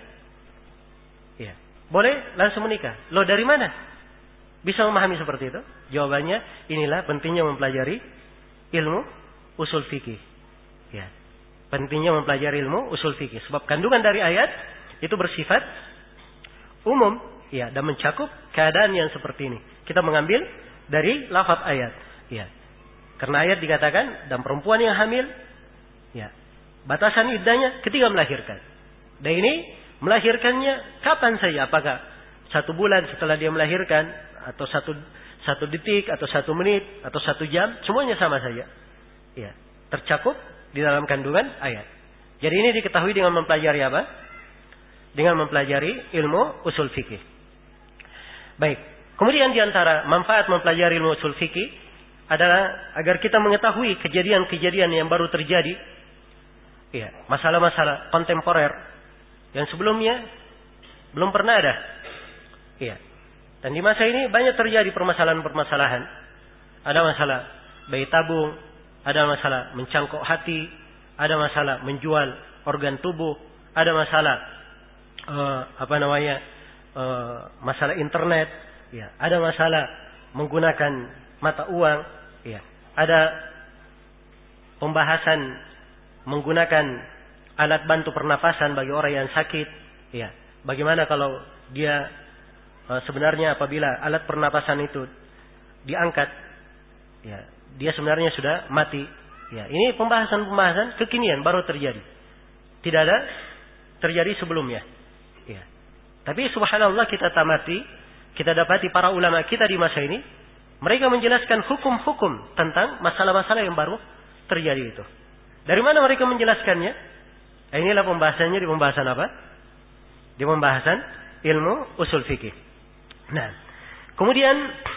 Ya. Boleh langsung menikah. Loh dari mana? Bisa memahami seperti itu? Jawabannya inilah pentingnya mempelajari ilmu usul fikih. Ya. Pentingnya mempelajari ilmu usul fikih. Sebab kandungan dari ayat itu bersifat umum. Ya, dan mencakup keadaan yang seperti ini. Kita mengambil dari lafaz ayat. Ya. Karena ayat dikatakan dan perempuan yang hamil, ya, batasan iddahnya ketika melahirkan. Dan ini melahirkannya kapan saja? Apakah satu bulan setelah dia melahirkan, atau satu satu detik, atau satu menit, atau satu jam? Semuanya sama saja. Ya, tercakup di dalam kandungan ayat. Jadi ini diketahui dengan mempelajari apa? Dengan mempelajari ilmu usul fikih. Baik. Kemudian diantara manfaat mempelajari ilmu usul fikih adalah agar kita mengetahui kejadian-kejadian yang baru terjadi. Ya, masalah-masalah kontemporer yang sebelumnya belum pernah ada. Ya. Dan di masa ini banyak terjadi permasalahan-permasalahan. Ada masalah bayi tabung, ada masalah mencangkok hati, ada masalah menjual organ tubuh, ada masalah uh, apa namanya? Uh, masalah internet. Ya, ada masalah menggunakan mata uang, ya. Ada pembahasan menggunakan alat bantu pernapasan bagi orang yang sakit, ya. Bagaimana kalau dia e, sebenarnya apabila alat pernapasan itu diangkat, ya, dia sebenarnya sudah mati. Ya, ini pembahasan-pembahasan kekinian baru terjadi. Tidak ada terjadi sebelumnya. Ya. Tapi subhanallah kita tamati kita dapati para ulama kita di masa ini, mereka menjelaskan hukum-hukum tentang masalah-masalah yang baru terjadi itu. Dari mana mereka menjelaskannya? Nah, inilah pembahasannya di pembahasan apa? Di pembahasan ilmu usul fikih. Nah, kemudian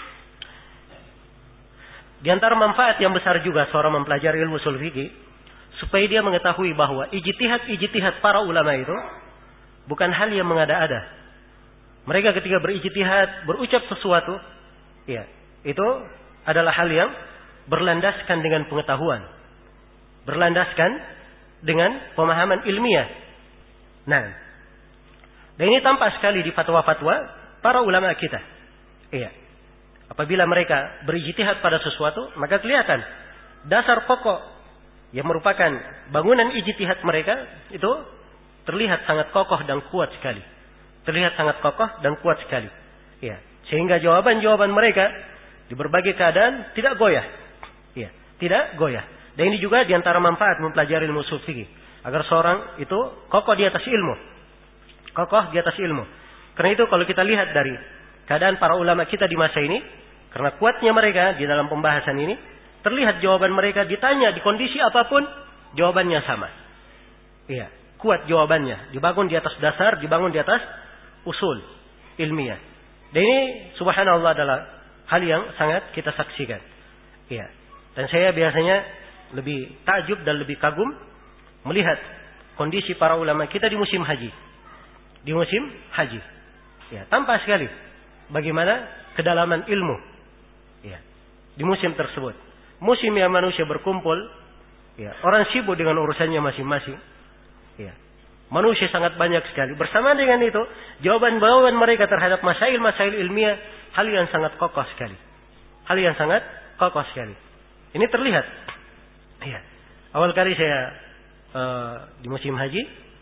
di antara manfaat yang besar juga seorang mempelajari ilmu usul fikih, supaya dia mengetahui bahwa ijtihad-ijtihad para ulama itu bukan hal yang mengada-ada. Mereka ketika berijtihad, berucap sesuatu, ya, itu adalah hal yang berlandaskan dengan pengetahuan. Berlandaskan dengan pemahaman ilmiah. Nah, dan ini tampak sekali di fatwa-fatwa para ulama kita. Iya. Apabila mereka berijtihad pada sesuatu, maka kelihatan dasar pokok yang merupakan bangunan ijtihad mereka itu terlihat sangat kokoh dan kuat sekali. Terlihat sangat kokoh dan kuat sekali. Ya, sehingga jawaban-jawaban mereka di berbagai keadaan tidak goyah. Ya, tidak goyah. Dan ini juga diantara manfaat mempelajari ilmu usul fikih, agar seorang itu kokoh di atas ilmu. Kokoh di atas ilmu. Karena itu kalau kita lihat dari keadaan para ulama kita di masa ini, karena kuatnya mereka di dalam pembahasan ini, terlihat jawaban mereka ditanya di kondisi apapun, jawabannya sama. Iya, kuat jawabannya. Dibangun di atas dasar, dibangun di atas usul ilmiah. Dan ini subhanallah adalah hal yang sangat kita saksikan. Ya. Dan saya biasanya lebih takjub dan lebih kagum melihat kondisi para ulama kita di musim haji. Di musim haji. Ya, tampak sekali bagaimana kedalaman ilmu. Ya. Di musim tersebut. Musim yang manusia berkumpul Ya, orang sibuk dengan urusannya masing-masing. Ya. Manusia sangat banyak sekali. Bersama dengan itu, jawaban-jawaban mereka terhadap masail-masail ilmiah hal yang sangat kokoh sekali. Hal yang sangat kokoh sekali. Ini terlihat. Ya. Awal kali saya uh, di musim haji,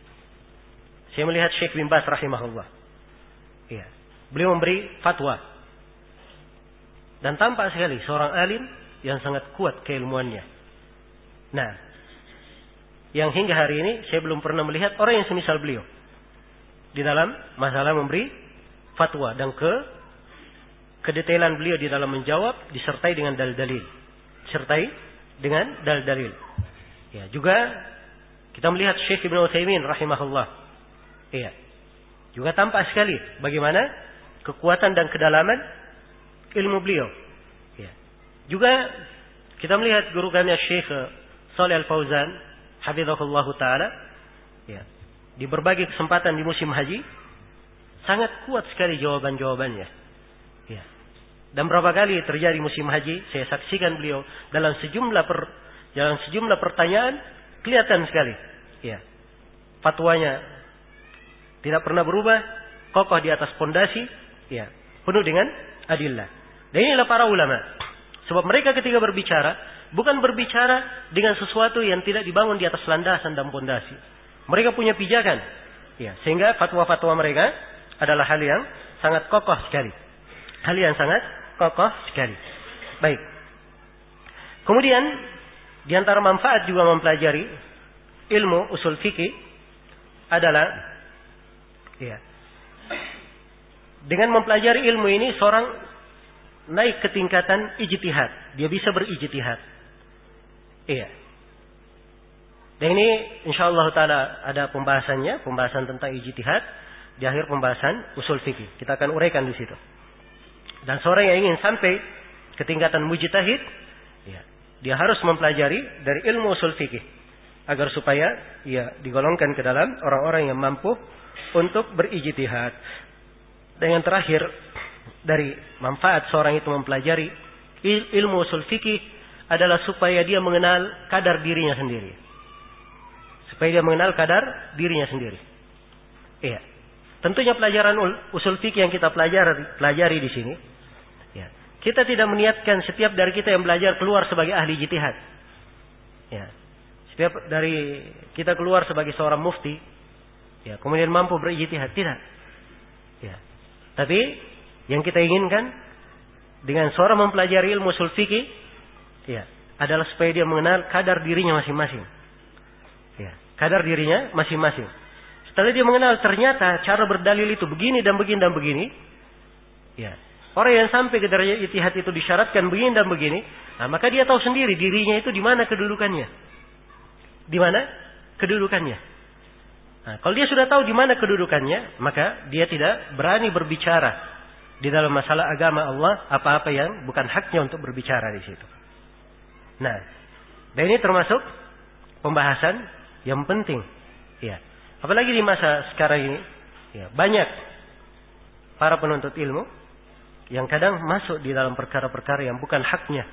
saya melihat Syekh bin Baz rahimahullah. Ya. Beliau memberi fatwa. Dan tampak sekali seorang alim yang sangat kuat keilmuannya. Nah, yang hingga hari ini saya belum pernah melihat orang yang semisal beliau di dalam masalah memberi fatwa dan ke kedetailan beliau di dalam menjawab disertai dengan dalil-dalil, disertai dengan dalil-dalil. Ya, juga kita melihat Syekh Ibnu Utsaimin rahimahullah. Iya. Juga tampak sekali bagaimana kekuatan dan kedalaman ilmu beliau. Ya. Juga kita melihat guru kami Syekh Shalih Al-Fauzan hafizahullah taala, ya, di berbagai kesempatan di musim haji sangat kuat sekali jawaban-jawabannya. Ya. Dan berapa kali terjadi musim haji, saya saksikan beliau dalam sejumlah per, dalam sejumlah pertanyaan kelihatan sekali. Ya. Fatwanya tidak pernah berubah, kokoh di atas pondasi, ya, penuh dengan adillah. Dan inilah para ulama. Sebab mereka ketika berbicara bukan berbicara dengan sesuatu yang tidak dibangun di atas landasan dan pondasi. Mereka punya pijakan. Ya, sehingga fatwa-fatwa mereka adalah hal yang sangat kokoh sekali. Hal yang sangat kokoh sekali. Baik. Kemudian di antara manfaat juga mempelajari ilmu usul fikih adalah, ya, dengan mempelajari ilmu ini seorang naik ke tingkatan ijtihad. Dia bisa berijtihad. Iya. Dan ini insyaallah taala ada pembahasannya, pembahasan tentang ijtihad di akhir pembahasan usul fikih. Kita akan uraikan di situ. Dan seorang yang ingin sampai ke tingkatan mujtahid, ya, dia harus mempelajari dari ilmu usul fikih agar supaya ia digolongkan ke dalam orang-orang yang mampu untuk berijtihad. Dan yang terakhir dari manfaat seorang itu mempelajari ilmu usul fikih adalah supaya dia mengenal kadar dirinya sendiri. Supaya dia mengenal kadar dirinya sendiri. Iya. Tentunya pelajaran usul fikih yang kita pelajari, pelajari di sini, ya, kita tidak meniatkan setiap dari kita yang belajar keluar sebagai ahli ijtihad. Ya. Setiap dari kita keluar sebagai seorang mufti, ya, kemudian mampu berijtihad, tidak. Ya. Tapi yang kita inginkan dengan seorang mempelajari ilmu usul fikih, ya, adalah supaya dia mengenal kadar dirinya masing-masing. Ya, kadar dirinya masing-masing. Setelah dia mengenal ternyata cara berdalil itu begini dan begini dan begini, ya, orang yang sampai ke derajat ijtihad itu disyaratkan begini dan begini, nah, maka dia tahu sendiri dirinya itu di mana kedudukannya. Di mana kedudukannya. Nah, kalau dia sudah tahu di mana kedudukannya, maka dia tidak berani berbicara di dalam masalah agama Allah apa-apa yang bukan haknya untuk berbicara di situ. Nah, dan ini termasuk pembahasan yang penting, ya. Apalagi di masa sekarang ini, ya, banyak para penuntut ilmu yang kadang masuk di dalam perkara-perkara yang bukan haknya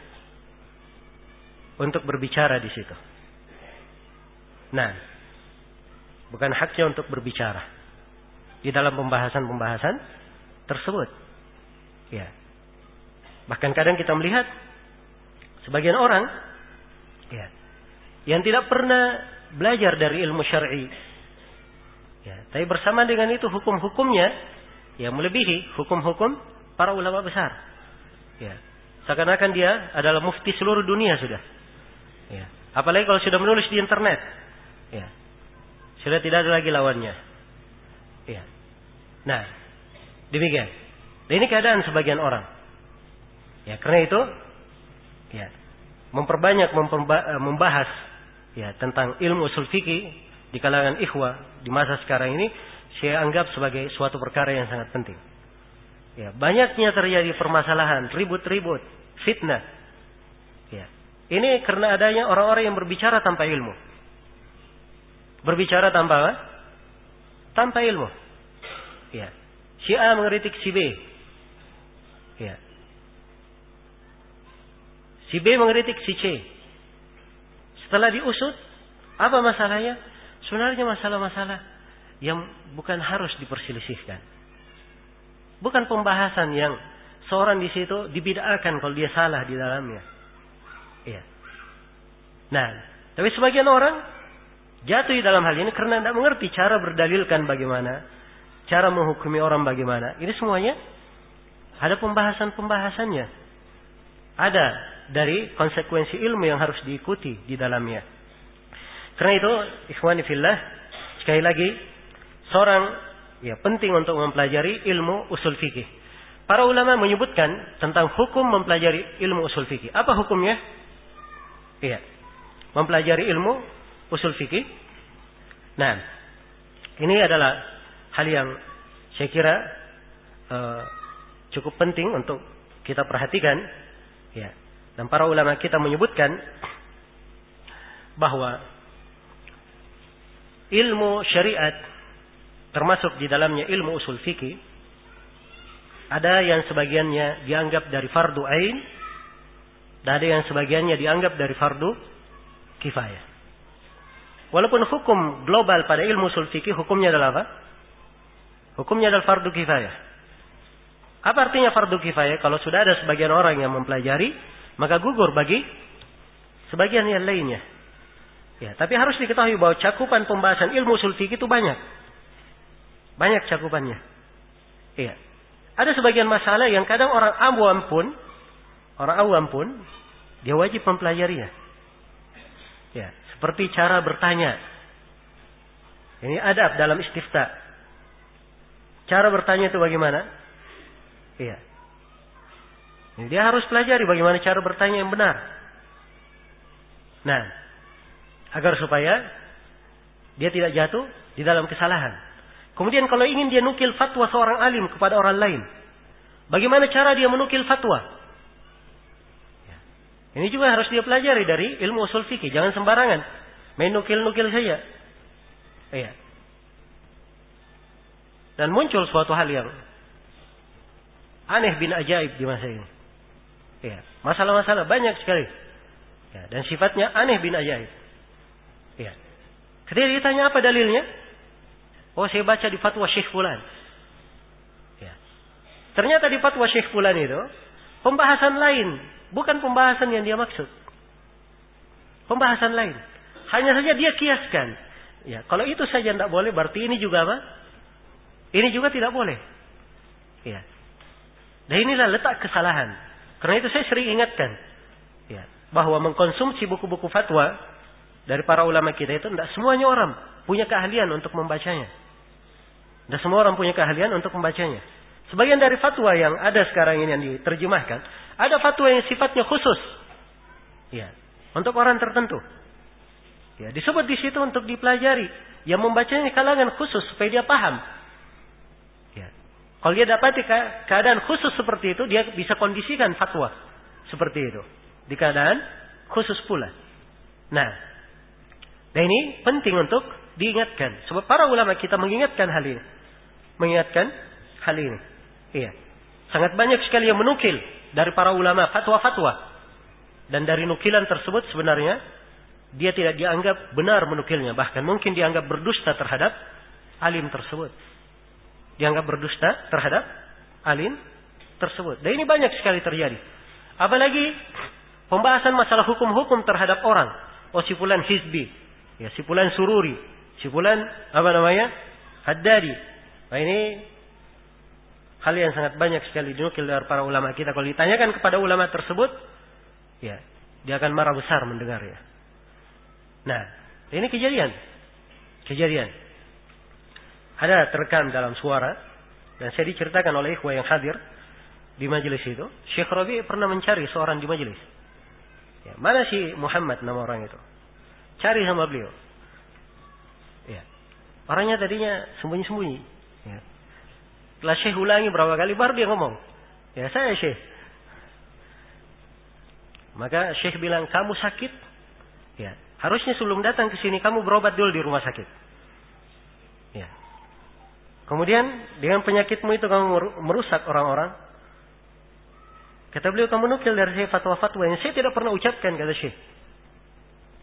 untuk berbicara di situ. Nah, bukan haknya untuk berbicara di dalam pembahasan-pembahasan tersebut, ya. Bahkan kadang kita melihat sebagian orang, ya, yang tidak pernah belajar dari ilmu syar'i, ya, tapi bersama dengan itu hukum-hukumnya yang melebihi hukum-hukum para ulama besar. Ya, seakan-akan dia adalah mufti seluruh dunia sudah. Ya, apalagi kalau sudah menulis di internet, ya, sudah tidak ada lagi lawannya. Ya, nah, demikian. Dan ini keadaan sebagian orang. Ya, karena itu, ya, memperbanyak memperba, membahas, ya, tentang ilmu usul fikih di kalangan ikhwah di masa sekarang ini, saya anggap sebagai suatu perkara yang sangat penting. Ya, banyaknya terjadi permasalahan, ribut-ribut, fitnah. Ya, ini karena adanya orang-orang yang berbicara tanpa ilmu. Berbicara tanpa apa? Tanpa ilmu. Ya, si A mengkritik si B. Ya. Si B mengkritik si C. Setelah diusut, apa masalahnya? Sebenarnya masalah-masalah yang bukan harus diperselisihkan. Bukan pembahasan yang seorang di situ dibid'ahkan kalau dia salah di dalamnya. Iya. Nah, tapi sebagian orang jatuh di dalam hal ini karena tidak mengerti cara berdalilkan bagaimana, cara menghukumi orang bagaimana. Ini semuanya ada pembahasan-pembahasannya. Ada dari konsekuensi ilmu yang harus diikuti di dalamnya. Karena itu, ikhwani fillah, sekali lagi, seorang ya penting untuk mempelajari ilmu usul fikih. Para ulama menyebutkan tentang hukum mempelajari ilmu usul fikih. Apa hukumnya? Iya. Mempelajari ilmu usul fikih. Nah, ini adalah hal yang saya kira uh, cukup penting untuk kita perhatikan. Ya. Dan para ulama kita menyebutkan bahwa ilmu syariat termasuk di dalamnya ilmu usul fikih, ada yang sebagiannya dianggap dari fardu ain, dan ada yang sebagiannya dianggap dari fardu kifayah. Walaupun hukum global pada ilmu usul fikih hukumnya adalah apa? Hukumnya adalah fardu kifayah. Apa artinya fardu kifayah? Kalau sudah ada sebagian orang yang mempelajari, maka gugur bagi sebagian yang lainnya. Ya, tapi harus diketahui bahwa cakupan pembahasan ilmu usul fikih itu banyak. Banyak cakupannya. Iya. Ada sebagian masalah yang kadang orang awam pun, orang awam pun, dia wajib mempelajarinya. Ya, seperti cara bertanya. Ini adab dalam istifta. Cara bertanya itu bagaimana? Iya. Ini dia harus pelajari bagaimana cara bertanya yang benar. Nah, agar supaya dia tidak jatuh di dalam kesalahan. Kemudian kalau ingin dia nukil fatwa seorang alim kepada orang lain, bagaimana cara dia menukil fatwa? Ya. Ini juga harus dia pelajari dari ilmu usul fikih. Jangan sembarangan main nukil-nukil saja. Ya. Dan muncul suatu hal yang aneh bin ajaib di masa ini. Ya. Masalah-masalah banyak sekali. Ya. Dan sifatnya aneh bin ajaib. Ya. Ketika ditanya apa dalilnya? Oh, saya baca di fatwa Syekh Fulan. Ya. Ternyata di fatwa Syekh Fulan itu pembahasan lain, bukan pembahasan yang dia maksud. Pembahasan lain. Hanya saja dia kiaskan. Ya, kalau itu saja tidak boleh, berarti ini juga apa? Ini juga tidak boleh. Ya. Dan inilah letak kesalahan. Karena itu saya sering ingatkan, ya, bahwa mengkonsumsi buku-buku fatwa dari para ulama kita itu tidak semuanya orang punya keahlian untuk membacanya. Tidak semua orang punya keahlian untuk membacanya. Sebagian dari fatwa yang ada sekarang ini yang diterjemahkan, ada fatwa yang sifatnya khusus, ya, untuk orang tertentu. Ya, disebut di situ untuk dipelajari. Yang membacanya kalangan khusus supaya dia paham. Ya. Kalau dia dapati keadaan khusus seperti itu, dia bisa kondisikan fatwa seperti itu di keadaan khusus pula. Nah, dan ini penting untuk diingatkan. Sebab para ulama kita mengingatkan hal ini. Mengingatkan hal ini. Iya. Sangat banyak sekali yang menukil dari para ulama fatwa-fatwa. Dan dari nukilan tersebut sebenarnya dia tidak dianggap benar menukilnya. Bahkan mungkin dianggap berdusta terhadap alim tersebut. Dianggap berdusta terhadap alim tersebut. Dan ini banyak sekali terjadi. Apalagi pembahasan masalah hukum-hukum terhadap orang. Oh, si fulan hizbi. Ya, si fulan sururi. Si fulan, apa namanya? Haddadi. Nah, ini hal yang sangat banyak sekali dinukil dari para ulama kita. Kalau ditanyakan kepada ulama tersebut, ya, dia akan marah besar mendengarnya. Nah, ini kejadian. Kejadian. Ada terekam dalam suara. Dan saya diceritakan oleh ikhwah yang hadir di majelis itu. Syekh Rabi pernah mencari seorang di majelis. Ya, mana si Muhammad nama orang itu? Cari sama beliau. Ya. Orangnya tadinya sembunyi-sembunyi. Ya. Setelah Syekh ulangi berapa kali baru dia ngomong. Ya, saya Syekh. Maka Syekh bilang, kamu sakit? Ya. Harusnya sebelum datang ke sini kamu berobat dulu di rumah sakit. Ya. Kemudian dengan penyakitmu itu kamu merusak orang-orang. Kata beliau, kamu nukil dari saya fatwa-fatwa yang saya tidak pernah ucapkan, kata Syekh.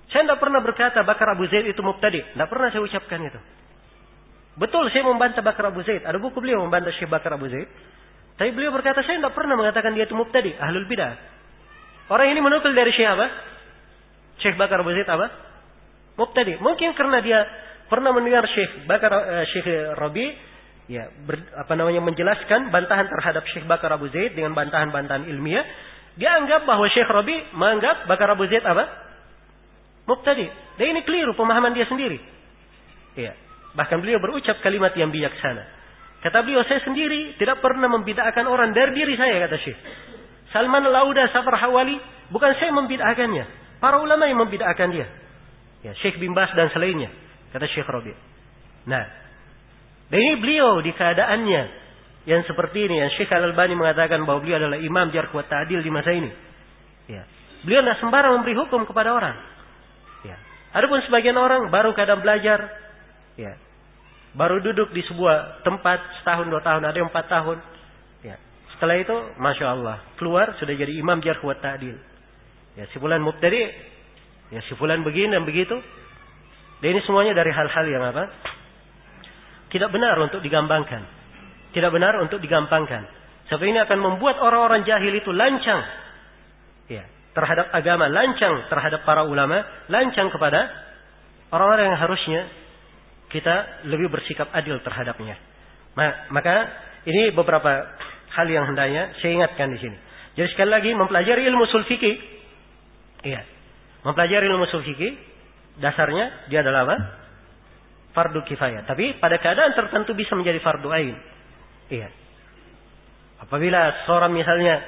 Saya tidak pernah berkata Bakar Abu Zaid itu mubtadi. Tidak pernah saya ucapkan itu. Betul saya membantah Bakar Abu Zaid. Ada buku beliau membantah Syekh Bakar Abu Zaid. Tapi beliau berkata saya tidak pernah mengatakan dia itu mubtadi, ahlul bidah. Orang ini menukil dari Syekh apa? Syekh Bakar Abu Zaid apa? Mubtadi. Mungkin karena dia pernah mendengar Syekh Bakar uh, Syekh Rabi ya ber, apa namanya menjelaskan bantahan terhadap Syekh Bakar Abu Zaid dengan bantahan-bantahan ilmiah, dia anggap bahwa Syekh Rabi menganggap Bakar Abu Zaid apa? Mubtadi. Dan ini keliru pemahaman dia sendiri. Ya. Bahkan beliau berucap kalimat yang bijaksana. Kata beliau, saya sendiri tidak pernah membid'ahkan orang dari diri saya, kata Syekh. Salman Al-Auda, Safar Hawali, bukan saya membid'ahkannya. Para ulama yang membid'ahkan dia. Ya, Syekh bin Bas dan selainnya, kata Syekh Rabi. Nah, dan ini beliau di keadaannya yang seperti ini, yang Syekh Al-Albani mengatakan bahwa beliau adalah imam jarh wa ta'dil di masa ini. Ya. Beliau tidak sembarang memberi hukum kepada orang. Ya. Adapun sebagian orang baru kadang belajar, ya, baru duduk di sebuah tempat setahun dua tahun, ada yang empat tahun. Ya. Setelah itu, masya Allah, keluar sudah jadi imam jarh wa ta'dil. Ya, si fulan mubtadi, ya si fulan begini dan begitu. Dan ini semuanya dari hal-hal yang apa? Tidak benar untuk digambangkan. Tidak benar untuk digampangkan. Sebab ini akan membuat orang-orang jahil itu lancang. Ya, terhadap agama, lancang terhadap para ulama, lancang kepada orang-orang yang harusnya kita lebih bersikap adil terhadapnya. Maka ini beberapa hal yang hendaknya saya ingatkan di sini. Jadi sekali lagi mempelajari ilmu ushul fikih, iya, mempelajari ilmu ushul fikih dasarnya dia adalah apa? Fardu kifayah. Tapi pada keadaan tertentu bisa menjadi fardu ain. Iya. Apabila seorang misalnya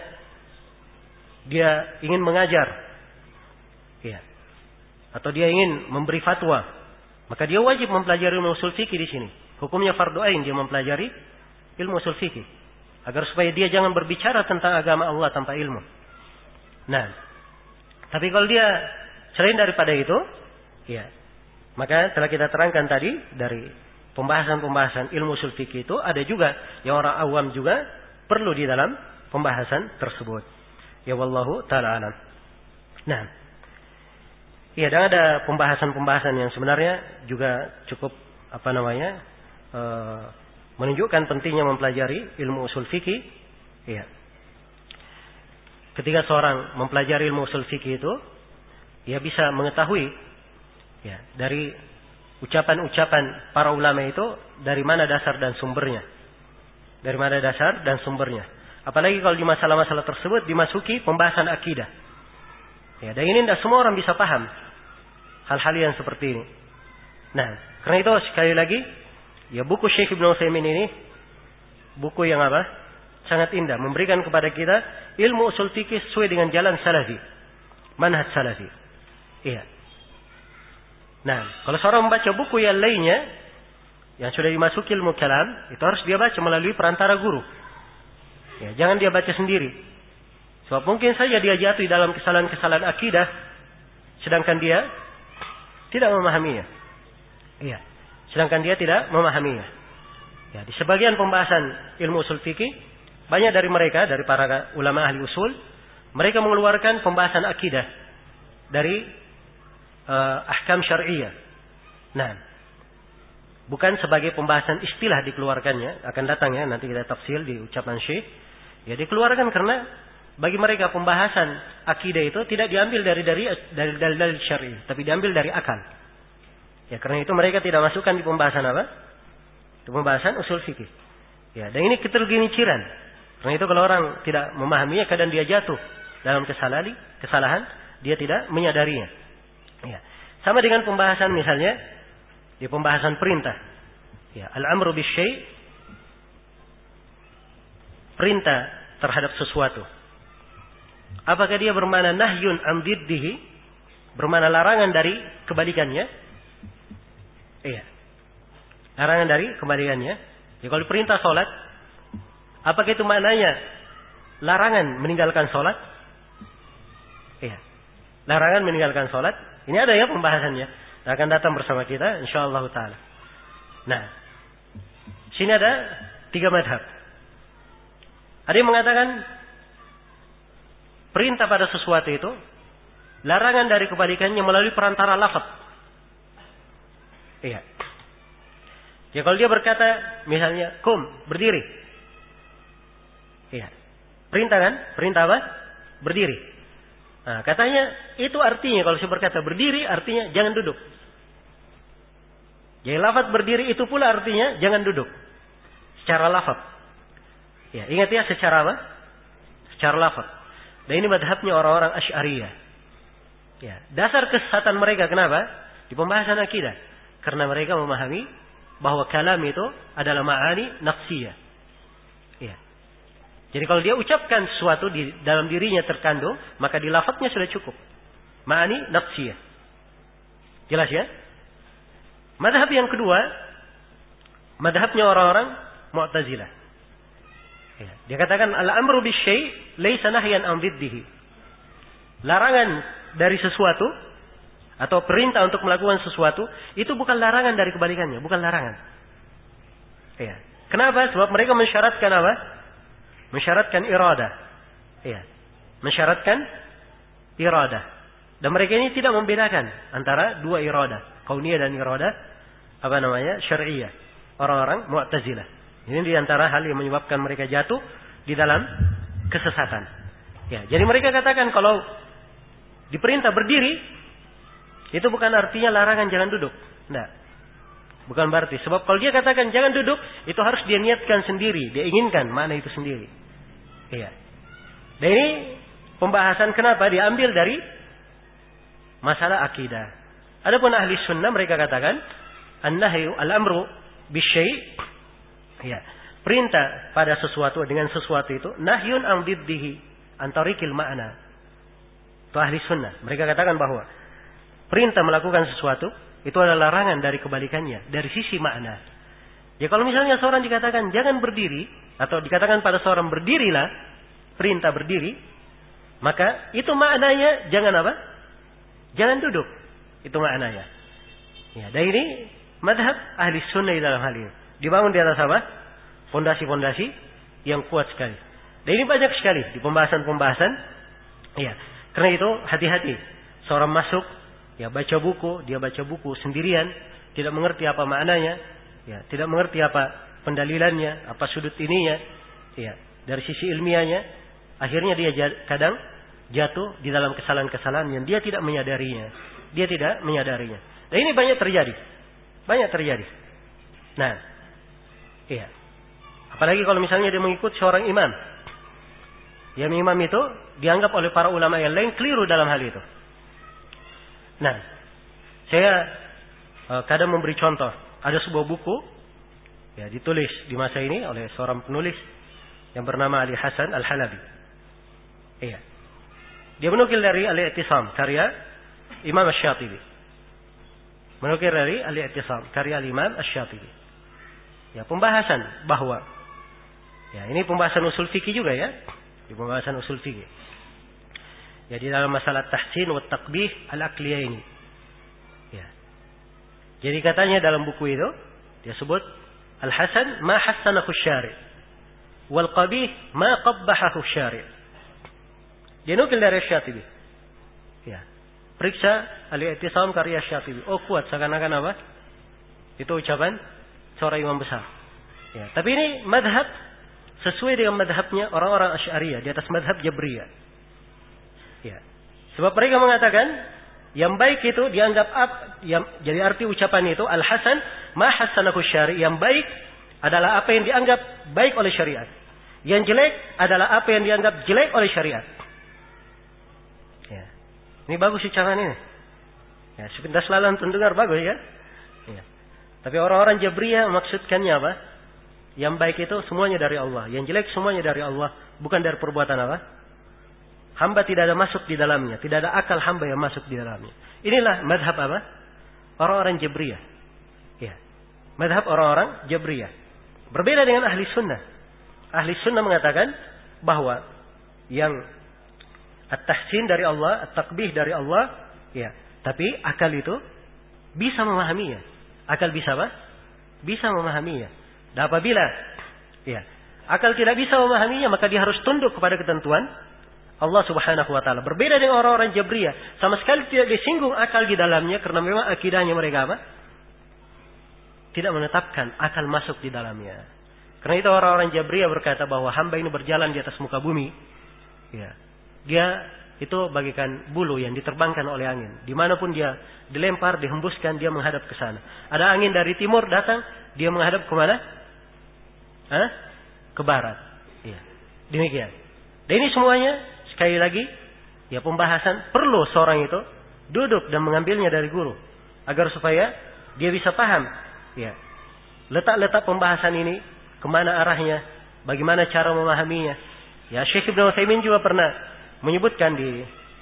dia ingin mengajar, iya, atau dia ingin memberi fatwa, maka dia wajib mempelajari ilmu ushul fikih di sini. Hukumnya fardu ain dia mempelajari ilmu ushul fikih agar supaya dia jangan berbicara tentang agama Allah tanpa ilmu. Nah, tapi kalau dia selain daripada itu, ya, maka telah kita terangkan tadi dari pembahasan-pembahasan ilmu ushul fikih itu ada juga yang orang awam juga perlu di dalam pembahasan tersebut. Ya wallahu taala alam. Nah, iya, dan ada pembahasan-pembahasan yang sebenarnya juga cukup apa namanya e, menunjukkan pentingnya mempelajari ilmu ushul fikih. Iya. Ketika seorang mempelajari ilmu ushul fikih itu, ia bisa mengetahui ya dari ucapan-ucapan para ulama itu dari mana dasar dan sumbernya. Dari mana dasar dan sumbernya. Apalagi kalau di masalah-masalah tersebut dimasuki pembahasan akidah. Ya, dan ini tidak semua orang bisa paham hal-hal yang seperti ini. Nah, karena itu sekali lagi, ya buku Syekh Ibnu Utsaimin ini buku yang apa? Sangat indah, memberikan kepada kita ilmu ushul fikih sesuai dengan jalan salafi, manhaj salafi. Iya. Nah, kalau seorang membaca buku yang lainnya yang sudah dimasuki ilmu kalam, itu harus dia baca melalui perantara guru. Ya, jangan dia baca sendiri. Sebab mungkin saja dia jatuh dalam kesalahan-kesalahan akidah, sedangkan dia tidak memahaminya. Iya. Sedangkan dia tidak memahaminya. Ya, di sebagian pembahasan ilmu ushul fikih, banyak dari mereka, dari para ulama ahli usul, mereka mengeluarkan pembahasan akidah dari uh, ahkam syar'iyyah. Nah, bukan sebagai pembahasan istilah dikeluarkannya, akan datang ya, nanti kita tafsil di ucapan Syekh. Ya, dikeluarkan karena bagi mereka pembahasan akidah itu tidak diambil dari dari dari dalil syar'i, tapi diambil dari akal. Ya, karena itu mereka tidak masukkan di pembahasan apa? Di pembahasan usul fikih. Ya, dan ini ketergelinciran. Karena itu kalau orang tidak memahaminya, kadang dia jatuh dalam kesalahan, kesalahan, dia tidak menyadarinya. Ya. Sama dengan pembahasan misalnya di pembahasan perintah. Ya, al-amru bisyai', perintah terhadap sesuatu. Apakah dia bermakna nahyun an diddihi, bermakna larangan dari kebalikannya? Iya. Larangan dari kebalikannya. Ya, kalau perintah salat, apakah itu maknanya larangan meninggalkan salat? Iya. Larangan meninggalkan salat. Ini ada ya pembahasannya. Akan datang bersama kita insyaallah taala. Nah, sini ada tiga mazhab. Ada yang mengatakan perintah pada sesuatu itu larangan dari kebalikannya melalui perantara lafaz. Iya. Ya kalau dia berkata misalnya kum, berdiri. Iya. Perintah kan? Perintah apa? Berdiri. Nah, katanya itu artinya kalau saya berkata berdiri artinya jangan duduk. Jadi lafaz berdiri itu pula artinya jangan duduk. Secara lafaz. Ya, ingat ya secara apa? Secara lafaz. Dan ini madhabnya orang-orang Asy'ariyah. Ya, dasar kesesatan mereka kenapa? Di pembahasan akidah. Karena mereka memahami bahwa kalam itu adalah ma'ani nafsiyah. Ya. Jadi kalau dia ucapkan sesuatu di dalam dirinya terkandung, maka di lafadznya sudah cukup. Ma'ani nafsiyah. Jelas ya? Madhab yang kedua, madhabnya orang-orang Mu'tazilah. Ya. Dia katakan al-amru bisyai' laisa nahyan an dhiddihi. Larangan dari sesuatu atau perintah untuk melakukan sesuatu itu bukan larangan dari kebalikannya, bukan larangan. Ya. Kenapa? Sebab mereka mensyaratkan apa? Mensyaratkan iradah. Ya. Mensyaratkan iradah. Dan mereka ini tidak membedakan antara dua iradah, kauniyah dan iradah apa namanya? Syar'iyyah. Orang-orang Mu'tazilah. Ini di antara hal yang menyebabkan mereka jatuh di dalam kesesatan. Ya, jadi mereka katakan kalau diperintah berdiri itu bukan artinya larangan jangan duduk. Tidak. Bukan berarti. Sebab kalau dia katakan jangan duduk, itu harus dia niatkan sendiri. Dia inginkan mana itu sendiri. Iya. Dan ini pembahasan kenapa diambil dari masalah akidah. Adapun ahli sunnah mereka katakan, an-nahyu al-amru bisyai'. Ya. Perintah pada sesuatu dengan sesuatu itu, nahyun an diddihi, antarikil ma'na. Itu ahli sunnah. Mereka katakan bahwa perintah melakukan sesuatu itu adalah larangan dari kebalikannya, dari sisi makna. Ya kalau misalnya seorang dikatakan jangan berdiri atau dikatakan pada seorang berdirilah, perintah berdiri, maka itu maknanya jangan apa? Jangan duduk. Itu maknanya. Ya, dan ini madhab ahli sunnah dalam hal ini. Dibangun di atas apa? Fondasi-fondasi yang kuat sekali. Dan ini banyak sekali di pembahasan-pembahasan. Ya, karena itu hati-hati. Seorang masuk ya baca buku, dia baca buku sendirian, tidak mengerti apa maknanya, ya, tidak mengerti apa pendalilannya, apa sudut ininya, ya, dari sisi ilmiahnya, akhirnya dia kadang jatuh di dalam kesalahan-kesalahan yang dia tidak menyadarinya, dia tidak menyadarinya. Dan ini banyak terjadi, banyak terjadi. Nah, iya, apalagi kalau misalnya dia mengikut seorang imam, yang imam itu dianggap oleh para ulama yang lain keliru dalam hal itu. Nah, saya uh, kadang memberi contoh. Ada sebuah buku, ya ditulis di masa ini oleh seorang penulis yang bernama Ali Hasan Al-Halabi. Iya. Dia menukil dari Al-I'tisam, karya Imam Asy-Syatibi. Menukil dari Al-I'tisam, karya Imam Asy-Syatibi. Ya, pembahasan bahwa, ya ini pembahasan usul fikih juga ya, di pembahasan usul fikih. Jadi dalam masalah tahsin wa taqbih al-aqliyah ini. Ya. Jadi katanya dalam buku itu dia sebut al-hasan ma hassanahu syari' wal qabih ma qabbahahu syari'. Dia nukil dari Syatibi. Ya. Periksa al-i'tisam karya Syatibi. Oh kuat seakan-akan apa? Itu ucapan seorang imam besar. Ya, tapi ini madhab sesuai dengan madhabnya orang-orang Asy'ariyah di atas madhab Jabriyah. Ya. Sebab mereka mengatakan yang baik itu dianggap up, yang, jadi arti ucapan itu al-hasan ma hassanahu syari', yang baik adalah apa yang dianggap baik oleh syariat. Yang jelek adalah apa yang dianggap jelek oleh syariat. Ya. Ini bagus ucapan ini. Ya, sepintas lalang terdengar bagus ya. Ya. Tapi orang-orang Jabriyah maksudkannya apa? Yang baik itu semuanya dari Allah, yang jelek semuanya dari Allah, bukan dari perbuatan apa? Hamba tidak ada masuk di dalamnya. Tidak ada akal hamba yang masuk di dalamnya. Inilah madhab apa? Orang-orang Jabriyah. Ya. Madhab orang-orang Jabriyah. Berbeda dengan ahli sunnah. Ahli sunnah mengatakan bahwa yang at-tahsin dari Allah, at-taqbih dari Allah, ya. Tapi akal itu bisa memahaminya. Akal bisa apa? Bisa memahaminya. Dan apabila ya, akal tidak bisa memahaminya, maka dia harus tunduk kepada ketentuan Allah Subhanahu wa taala. Berbeda dengan orang-orang Jabriyah, sama sekali tidak disinggung akal di dalamnya karena memang akidahnya mereka apa? Tidak menetapkan akal masuk di dalamnya. Karena itu orang-orang Jabriyah berkata bahwa hamba ini berjalan di atas muka bumi. Ya. Dia itu bagaikan bulu yang diterbangkan oleh angin. Dimanapun dia dilempar, dihembuskan, dia menghadap ke sana. Ada angin dari timur datang, dia menghadap ke mana? Hah? Ke barat. Ya. Demikian. Dan ini semuanya sekali lagi, ya pembahasan perlu seorang itu duduk dan mengambilnya dari guru agar supaya dia bisa paham, ya letak-letak pembahasan ini kemana arahnya, bagaimana cara memahaminya. Ya Syekh Ibnu Utsaimin juga pernah menyebutkan di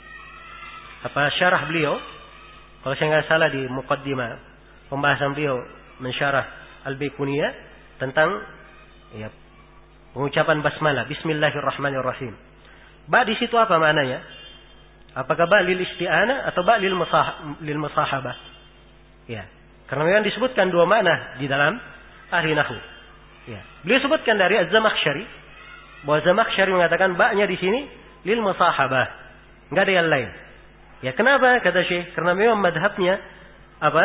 apa syarah beliau, kalau saya nggak salah di muqaddimah pembahasan beliau mensyarah Al-Baiquniyah tentang ya pengucapan basmalah, Bismillahirrahmanirrahim. Ba di situ apa maknanya? Apakah ba lil isti'anah atau ba lil musah lil musahabah? Ya, karena memang disebutkan dua makna di dalam ahli nahwu. Ya, beliau sebutkan dari Az-Zamakhsyari bahwa Zamakhsyari mengatakan ba-nya di sini lil musahabah, enggak ada yang lain. Ya, kenapa kata Syekh? Karena memang madhabnya apa?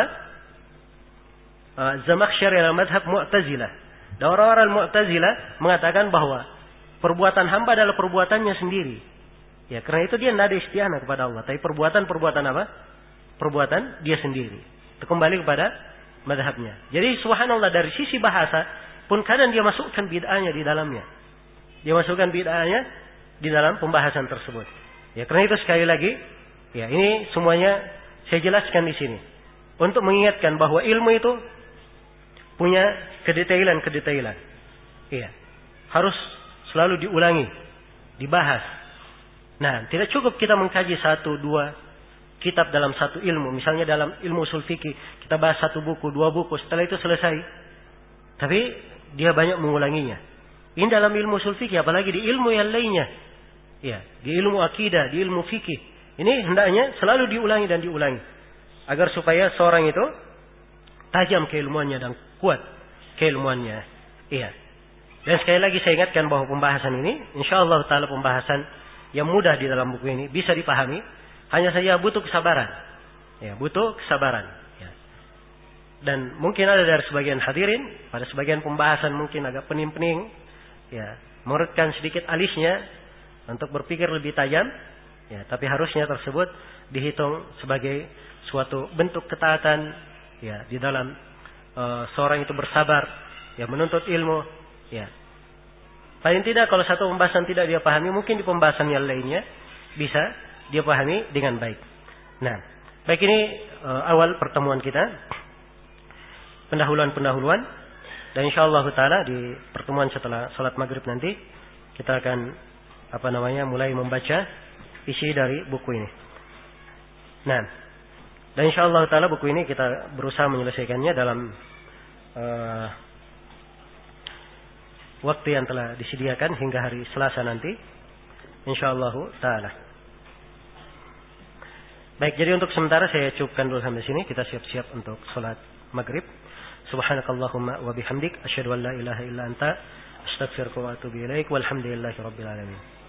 Uh, Zamakhsyari adalah madhab Mu'tazilah. Dan orang-orang Mu'tazilah mengatakan bahwa perbuatan hamba adalah perbuatannya sendiri. Ya, karena itu dia tidak ada isti'anah kepada Allah. Tapi perbuatan-perbuatan apa? Perbuatan dia sendiri. Itu kembali kepada madhabnya. Jadi subhanallah dari sisi bahasa pun kadang dia masukkan bid'ahnya di dalamnya. Dia masukkan bid'ahnya di dalam pembahasan tersebut. Ya, karena itu sekali lagi, ya ini semuanya saya jelaskan di sini untuk mengingatkan bahwa ilmu itu punya kedetailan-kedetailan. Iya. Harus selalu diulangi, dibahas. Nah, tidak cukup kita mengkaji satu, dua kitab dalam satu ilmu. Misalnya dalam ilmu ushul fikih, kita bahas satu buku, dua buku, setelah itu selesai. Tapi dia banyak mengulanginya. Ini dalam ilmu ushul fikih, apalagi di ilmu yang lainnya. Ya, di ilmu akidah, di ilmu fikih. Ini hendaknya selalu diulangi dan diulangi. Agar supaya seorang itu tajam keilmuannya dan kuat keilmuannya. Iya. Dan sekali lagi saya ingatkan bahwa pembahasan ini insyaallah taala pembahasan yang mudah di dalam buku ini, bisa dipahami, hanya saja butuh kesabaran. Ya, butuh kesabaran, ya. Dan mungkin ada dari sebagian hadirin pada sebagian pembahasan mungkin agak pening-pening, ya, menurutkan sedikit alisnya untuk berpikir lebih tajam, ya, tapi harusnya tersebut dihitung sebagai suatu bentuk ketaatan, ya, di dalam uh, seorang itu bersabar, ya, menuntut ilmu. Ya. Paling tidak kalau satu pembahasan tidak dia pahami, mungkin di pembahasan yang lainnya bisa dia pahami dengan baik. Nah, baik ini uh, awal pertemuan kita, pendahuluan-pendahuluan, dan insyaallah taala di pertemuan setelah salat maghrib nanti kita akan apa namanya mulai membaca isi dari buku ini. Nah, dan insyaallah taala buku ini kita berusaha menyelesaikannya dalam uh, waktu yang telah disediakan hingga hari Selasa nanti, insyaallah taala. Baik, jadi untuk sementara saya cukupkan dulu sampai sini. Kita siap-siap untuk salat maghrib. Subhanakallahumma wa bihamdik, asyhadu an la ilaha illa anta, astaghfiruka wa atubu ilaik. Walhamdulillahirabbil alamin.